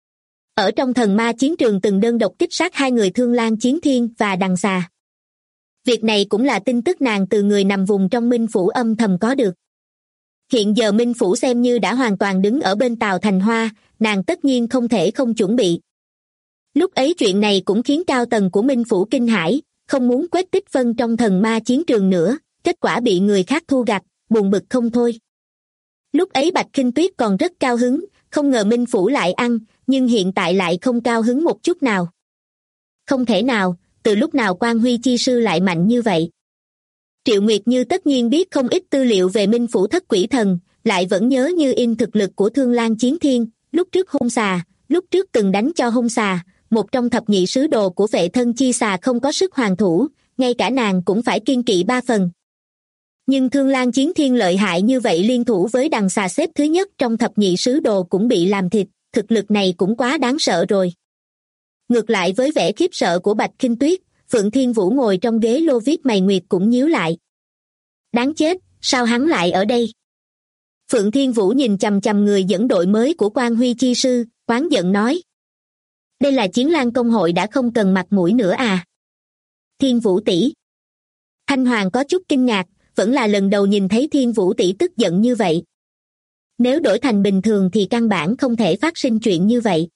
B: Ở trong thần ma chiến trường từng đơn độc kích sát 2 người Thương Lang Chiến Thiên và Đằng Xà. Việc này cũng là tin tức nàng từ người nằm vùng trong Minh Phủ âm thầm có được. Hiện giờ Minh Phủ xem như đã hoàn toàn đứng ở bên Tào Thành Hoa, nàng tất nhiên không thể không chuẩn bị. Lúc ấy chuyện này cũng khiến cao tầng của Minh Phủ kinh hãi, không muốn quét tích phân trong thần ma chiến trường nữa, kết quả bị người khác thu gặt, buồn bực không thôi. Lúc ấy Bạch Kinh Tuyết còn rất cao hứng, không ngờ Minh Phủ lại ăn, nhưng hiện tại lại không cao hứng một chút nào. Không thể nào, từ lúc nào Quan Huy Chi sư lại mạnh như vậy? Triệu Nguyệt Như tất nhiên biết không ít tư liệu về Minh Phủ thất quỷ thần, lại vẫn nhớ như in thực lực của Thương Lang Chiến Thiên, lúc trước hung xà, lúc trước từng đánh cho hung xà, một trong thập nhị sứ đồ của vệ thân chi xà không có sức hoàn thủ, ngay cả nàng cũng phải kiêng kỵ 3 phần. Nhưng Thương Lang Chiến Thiên lợi hại như vậy liên thủ với Đằng Xà xếp thứ nhất trong thập nhị sứ đồ cũng bị làm thịt, thực lực này cũng quá đáng sợ rồi. Ngược lại với vẻ khiếp sợ của Bạch Kinh Tuyết, Phượng Thiên Vũ ngồi trong ghế lô viết mày nguyệt cũng nhíu lại. Đáng chết, sao hắn lại ở đây? Phượng Thiên Vũ nhìn chằm chằm người dẫn đội mới của Quan Huy Chi sư, oán giận nói. Đây là Chiến Lang công hội đã không cần mặt mũi nữa à? Thiên Vũ tỷ. Thanh Hoàng có chút kinh ngạc, vẫn là lần đầu nhìn thấy Thiên Vũ tỷ tức giận như vậy. Nếu đổi thành bình thường thì căn bản không thể phát sinh chuyện như vậy.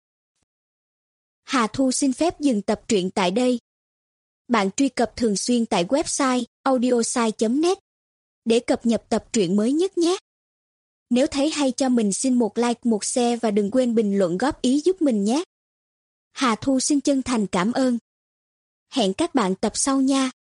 C: Hà Thu xin phép dừng tập truyện tại đây. Bạn truy cập thường xuyên tại website audiosai.net để cập nhật tập truyện mới nhất nhé. Nếu thấy hay cho mình xin một like, một share và đừng quên bình luận góp ý giúp mình nhé. Hà Thu xin chân thành cảm ơn. Hẹn các bạn tập sau nha.